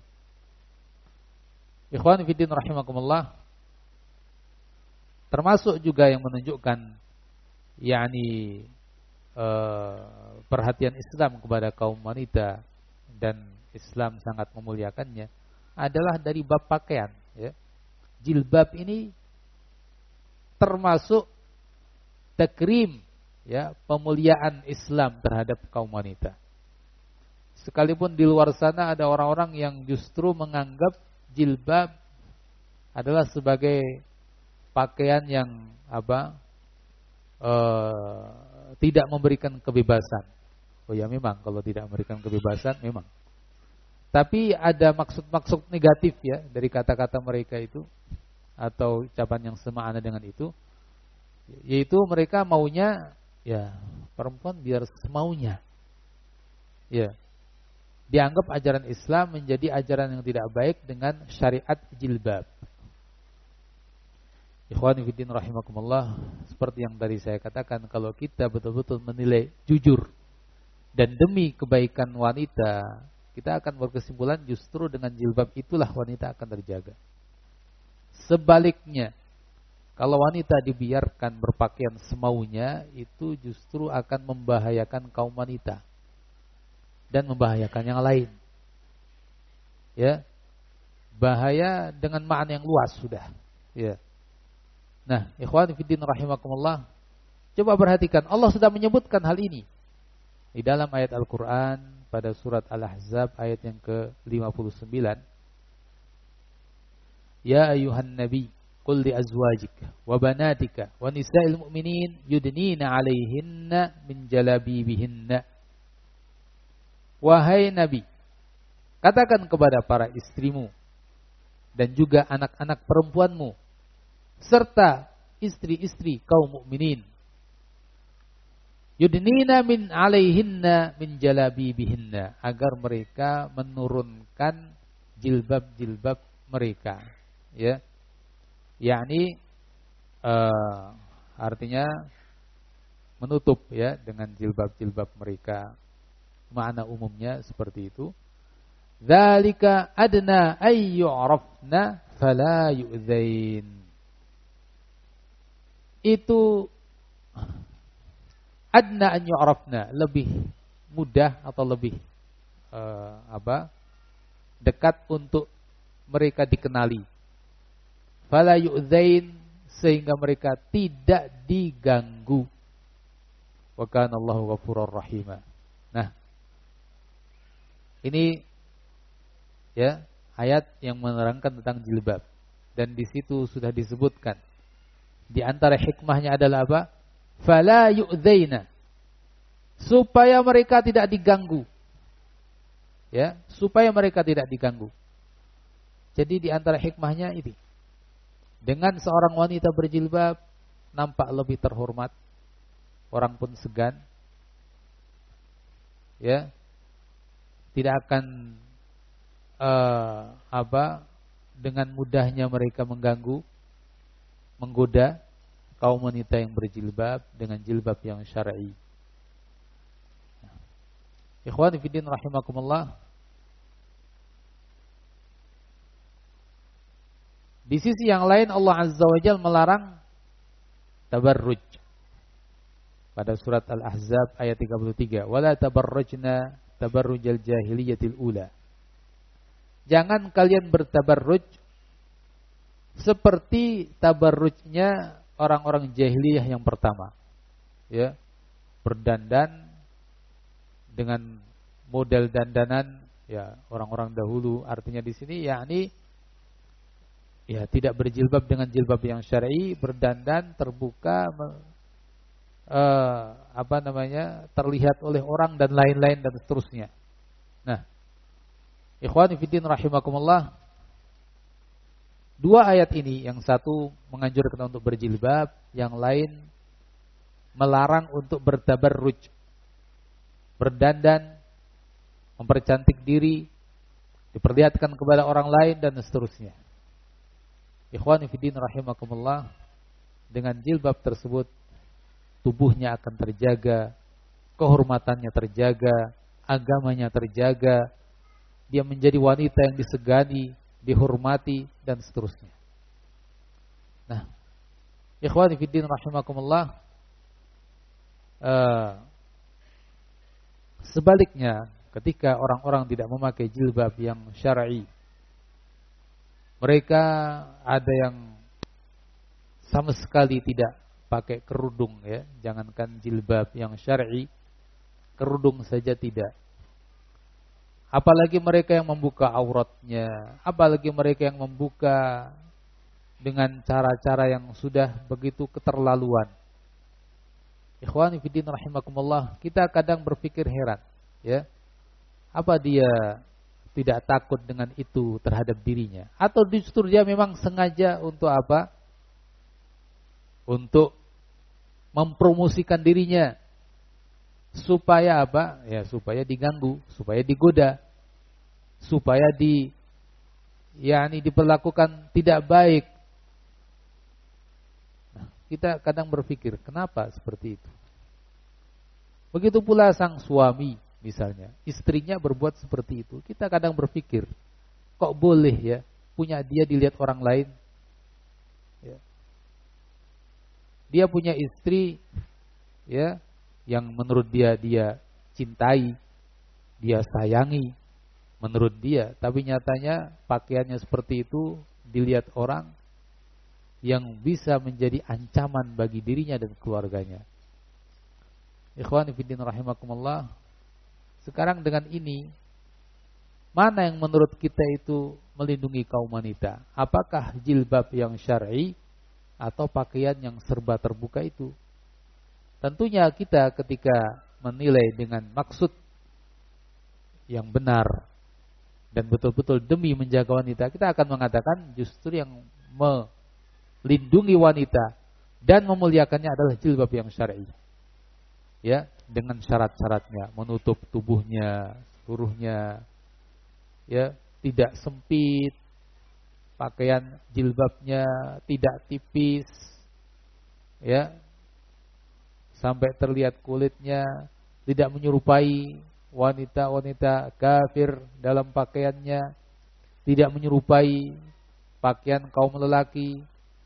Ikhwan fillah rahimakumullah. Termasuk juga yang menunjukkan yakni uh, perhatian Islam kepada kaum wanita dan Islam sangat memuliakannya adalah dari bab pakaian, ya. Jilbab ini termasuk takrim, ya, pemuliaan Islam terhadap kaum wanita. Sekalipun di luar sana ada orang-orang yang justru menganggap jilbab adalah sebagai pakaian yang apa uh, tidak memberikan kebebasan. Oh ya, memang kalau tidak memberikan kebebasan memang. Tapi ada maksud-maksud negatif, ya, dari kata-kata mereka itu atau ucapan yang semakna dengan itu, yaitu mereka maunya, ya, perempuan biar semaunya. Ya. Dianggap ajaran Islam menjadi ajaran yang tidak baik dengan syariat jilbab. Ikhwani fiddin rahimakumullah, seperti yang tadi saya katakan, kalau kita betul-betul menilai jujur dan demi kebaikan wanita, kita akan berkesimpulan justru dengan jilbab itulah wanita akan terjaga. Sebaliknya, kalau wanita dibiarkan berpakaian semaunya, itu justru akan membahayakan kaum wanita dan membahayakan yang lain. Ya. Bahaya dengan makna yang luas sudah. Ya. Nah, ikhwan fillah rahimakumullah, coba perhatikan, Allah sudah menyebutkan hal ini di dalam ayat Al-Qur'an pada surat Al-Ahzab ayat yang ke lima puluh sembilan. Ya ayuhan nabi, qul li azwajika wa banatika wa nisa'il mu'minin yudnina 'alaihinna min jalabibihinna. Wahai nabi, katakan kepada para istrimu dan juga anak-anak perempuanmu serta istri-istri kaum mukminin, yudnina min 'alaihinna min jalabibihinna, agar mereka menurunkan jilbab-jilbab mereka, ya. Yakni uh, artinya menutup, ya, dengan jilbab-jilbab mereka. Makna umumnya seperti itu. Dzalika adna ay yu'rafna fala yu'dzain. Itu adna an yu'rafna, lebih mudah atau lebih uh, apa? dekat untuk mereka dikenali. Fala yu'dzain, sehingga mereka tidak diganggu. Wa kana Allahu ghafurur rahima. Nah, ini, ya, ayat yang menerangkan tentang jilbab, dan di situ sudah disebutkan di antara hikmahnya adalah apa? Fala yu'dzaina, supaya mereka tidak diganggu, ya, supaya mereka tidak diganggu. Jadi di antara hikmahnya ini, dengan seorang wanita berjilbab nampak lebih terhormat, orang pun segan, ya, tidak akan uh, apa dengan mudahnya mereka mengganggu, menggoda kaum wanita yang berjilbab dengan jilbab yang syar'i. Ikhwani fiddin rahimakumullah, di sisi yang lain Allah Azza wa Jalla melarang tabarruj pada surat Al-Ahzab ayat tiga puluh tiga. Wala tabarrujna tabarrujal jahiliyatil ula. Jangan kalian bertabarruj seperti tabarrujnya orang-orang jahiliyah yang pertama, ya, berdandan dengan model dandanan, ya, orang-orang dahulu. Artinya di sini yakni, ya, tidak berjilbab dengan jilbab yang syar'i, berdandan terbuka, uh, apa namanya, terlihat oleh orang dan lain-lain dan seterusnya. Nah, ikhwani fiddin rahimakumullah, dua ayat ini, yang satu menganjurkan untuk berjilbab, yang lain melarang untuk bertabarruj, berdandan, mempercantik diri, diperlihatkan kepada orang lain dan seterusnya. Ikhwani fiddin rahimakumullah, dengan jilbab tersebut tubuhnya akan terjaga, kehormatannya terjaga, agamanya terjaga, dia menjadi wanita yang disegani, dihormati dan seterusnya. Nah, ikhwani fiddin rahimakumullah, uh, Sebaliknya, ketika orang-orang tidak memakai jilbab yang syar'i, mereka ada yang sama sekali tidak pakai kerudung ya, jangankan jilbab yang syar'i, kerudung saja tidak. Apalagi mereka yang membuka auratnya, apalagi mereka yang membuka dengan cara-cara yang sudah begitu keterlaluan. Ikhwani fiddin rahimakumullah, kita kadang berpikir heran, ya. Apa dia tidak takut dengan itu terhadap dirinya? Atau justru dia memang sengaja untuk apa? Untuk mempromosikan dirinya supaya apa? Ya, supaya diganggu, supaya digoda, supaya di yakni diperlakukan tidak baik. Nah, kita kadang berpikir, kenapa seperti itu? Begitu pula sang suami, misalnya, istrinya berbuat seperti itu. Kita kadang berpikir, kok boleh ya punya dia dilihat orang lain? Ya. Dia punya istri ya yang menurut dia dia cintai, dia sayangi menurut dia, tapi nyatanya pakaiannya seperti itu dilihat orang yang bisa menjadi ancaman bagi dirinya dan keluarganya. Ikhwani fiddin rahimakumullah, sekarang dengan ini mana yang menurut kita itu melindungi kaum wanita? Apakah jilbab yang syar'i atau pakaian yang serba terbuka itu? Tentunya kita ketika menilai dengan maksud yang benar dan betul-betul demi menjaga wanita, kita akan mengatakan justru yang melindungi wanita dan memuliakannya adalah jilbab yang syar'i. Ya, dengan syarat-syaratnya, menutup tubuhnya seluruhnya, ya, tidak sempit, pakaian jilbabnya tidak tipis, ya, sampai terlihat kulitnya, tidak menyerupai wanita-wanita kafir dalam pakaiannya, tidak menyerupai pakaian kaum lelaki.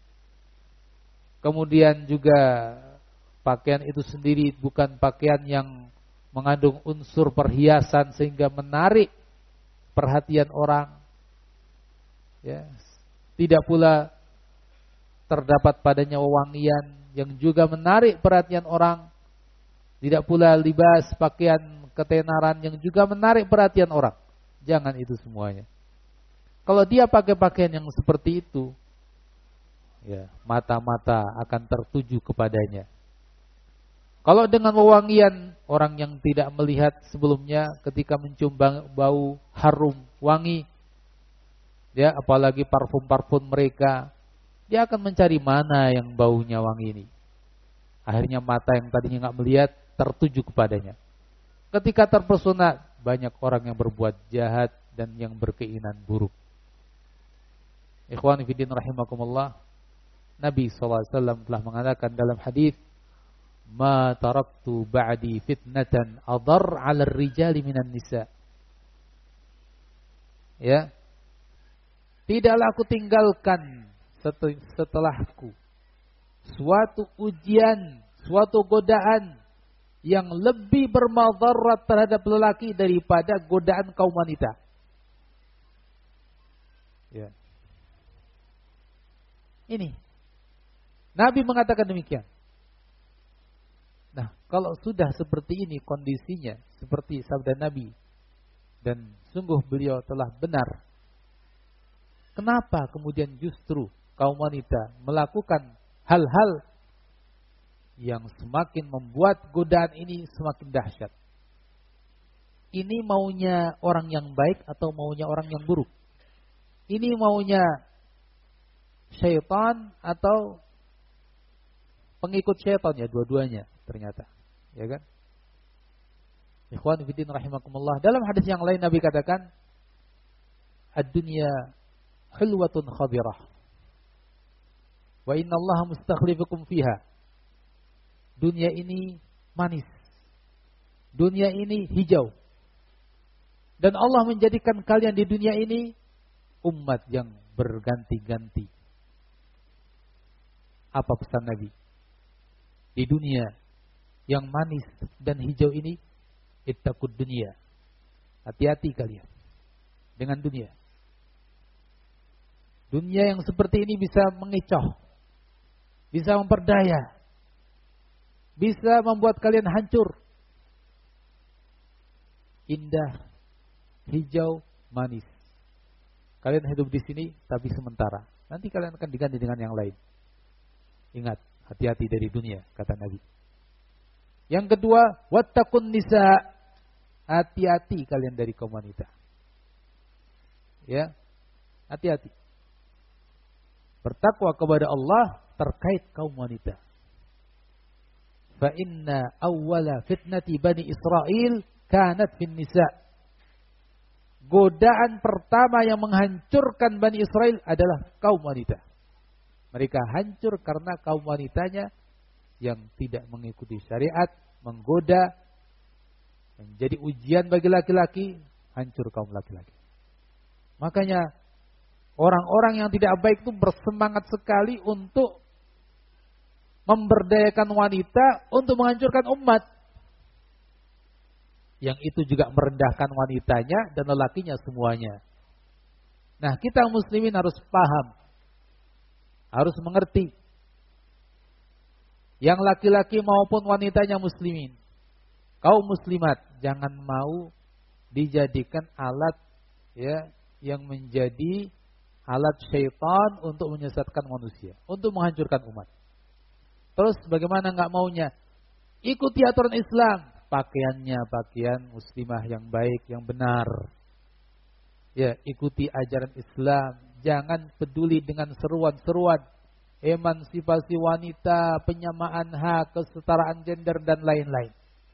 Kemudian juga pakaian itu sendiri bukan pakaian yang mengandung unsur perhiasan sehingga menarik perhatian orang. Ya, tidak pula terdapat padanya wewangian yang juga menarik perhatian orang. Tidak pula libas pakaian ketenaran yang juga menarik perhatian orang. Jangan itu semuanya. Kalau dia pakai pakaian yang seperti itu, ya, mata-mata akan tertuju kepadanya. Kalau dengan wewangian, orang yang tidak melihat sebelumnya ketika mencium bau harum wangi, ya, apalagi parfum-parfum mereka, dia akan mencari mana yang baunya wangi ini. Akhirnya mata yang tadinya nggak melihat tertuju kepadanya. Ketika terpesona, banyak orang yang berbuat jahat dan yang berkeinginan buruk. Ikhwani fiddin rahimakumullah, Nabi shallallahu alaihi wasallam telah mengatakan dalam hadis, "Ma taraktu ba'di fitnatan adar 'ala ar-rijali minan nisa." Ya. Tidaklah aku tinggalkan setelahku suatu ujian, suatu godaan yang lebih bermadarat terhadap lelaki daripada godaan kaum wanita. Ya. Ini Nabi mengatakan demikian. Nah, kalau sudah seperti ini kondisinya, seperti sabda Nabi, dan sungguh beliau telah benar, kenapa kemudian justru kaum wanita melakukan hal-hal yang semakin membuat godaan ini semakin dahsyat? Ini maunya orang yang baik atau maunya orang yang buruk? Ini maunya syaitan atau pengikut syaitan? Ya, dua-duanya ternyata, ya kan? Ikhwan fillah rahimakumullah, dalam hadis yang lain Nabi katakan, ad-dunya hulwatun khadirah wa inna Allah mustakhlifukum fiha. Dunia ini manis, dunia ini hijau, dan Allah menjadikan kalian di dunia ini umat yang berganti-ganti. Apa pesan Nabi? Di dunia yang manis dan hijau ini, Ittaqud dunya. Hati-hati kalian dengan dunia. Dunia yang seperti ini bisa mengecoh, bisa memperdaya, bisa membuat kalian hancur. Indah, hijau, manis. Kalian hidup di sini tapi sementara. Nanti kalian akan diganti dengan yang lain. Ingat, hati-hati dari dunia, kata Nabi. Yang kedua, wattaqun nisa. Hati-hati kalian dari kaum wanita. Ya, hati-hati. Bertakwa kepada Allah terkait kaum wanita. Fa inna awwala fitnati Bani Israel kanat fin nisa. Godaan pertama yang menghancurkan Bani Israel adalah kaum wanita. Mereka hancur karena kaum wanitanya yang tidak mengikuti syariat, menggoda, menjadi ujian bagi laki-laki, hancur kaum laki-laki. Makanya orang-orang yang tidak baik itu bersemangat sekali untuk memberdayakan wanita untuk menghancurkan umat. Yang itu juga merendahkan wanitanya dan lelakinya semuanya. Nah, kita muslimin harus paham, harus mengerti. Yang laki-laki maupun wanitanya muslimin, kaum muslimat, jangan mau dijadikan alat ya yang menjadi alat syaitan untuk menyesatkan manusia, untuk menghancurkan umat. Terus bagaimana nggak maunya? Ikuti aturan Islam, pakaiannya pakaian muslimah yang baik, yang benar. Ya, ikuti ajaran Islam, jangan peduli dengan seruan-seruan emansipasi wanita, penyamaan hak, kesetaraan gender dan lain-lain.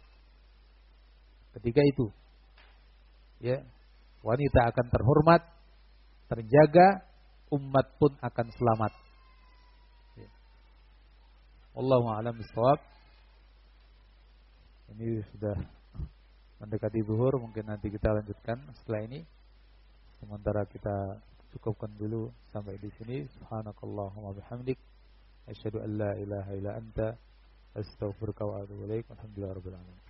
Ketika itu, ya, wanita akan terhormat, terjaga, umat pun akan selamat. Ya. Wallahu a'lam bishawab. Ini sudah mendekati zuhur, mungkin nanti kita lanjutkan setelah ini. Sementara kita cukupkan dulu sampai di sini. Subhanakallahumma bihamdik, asyhadu an la ilaha illa anta, astaghfiruka wa atubu ilaik. Alhamdulillahirabbil alamin.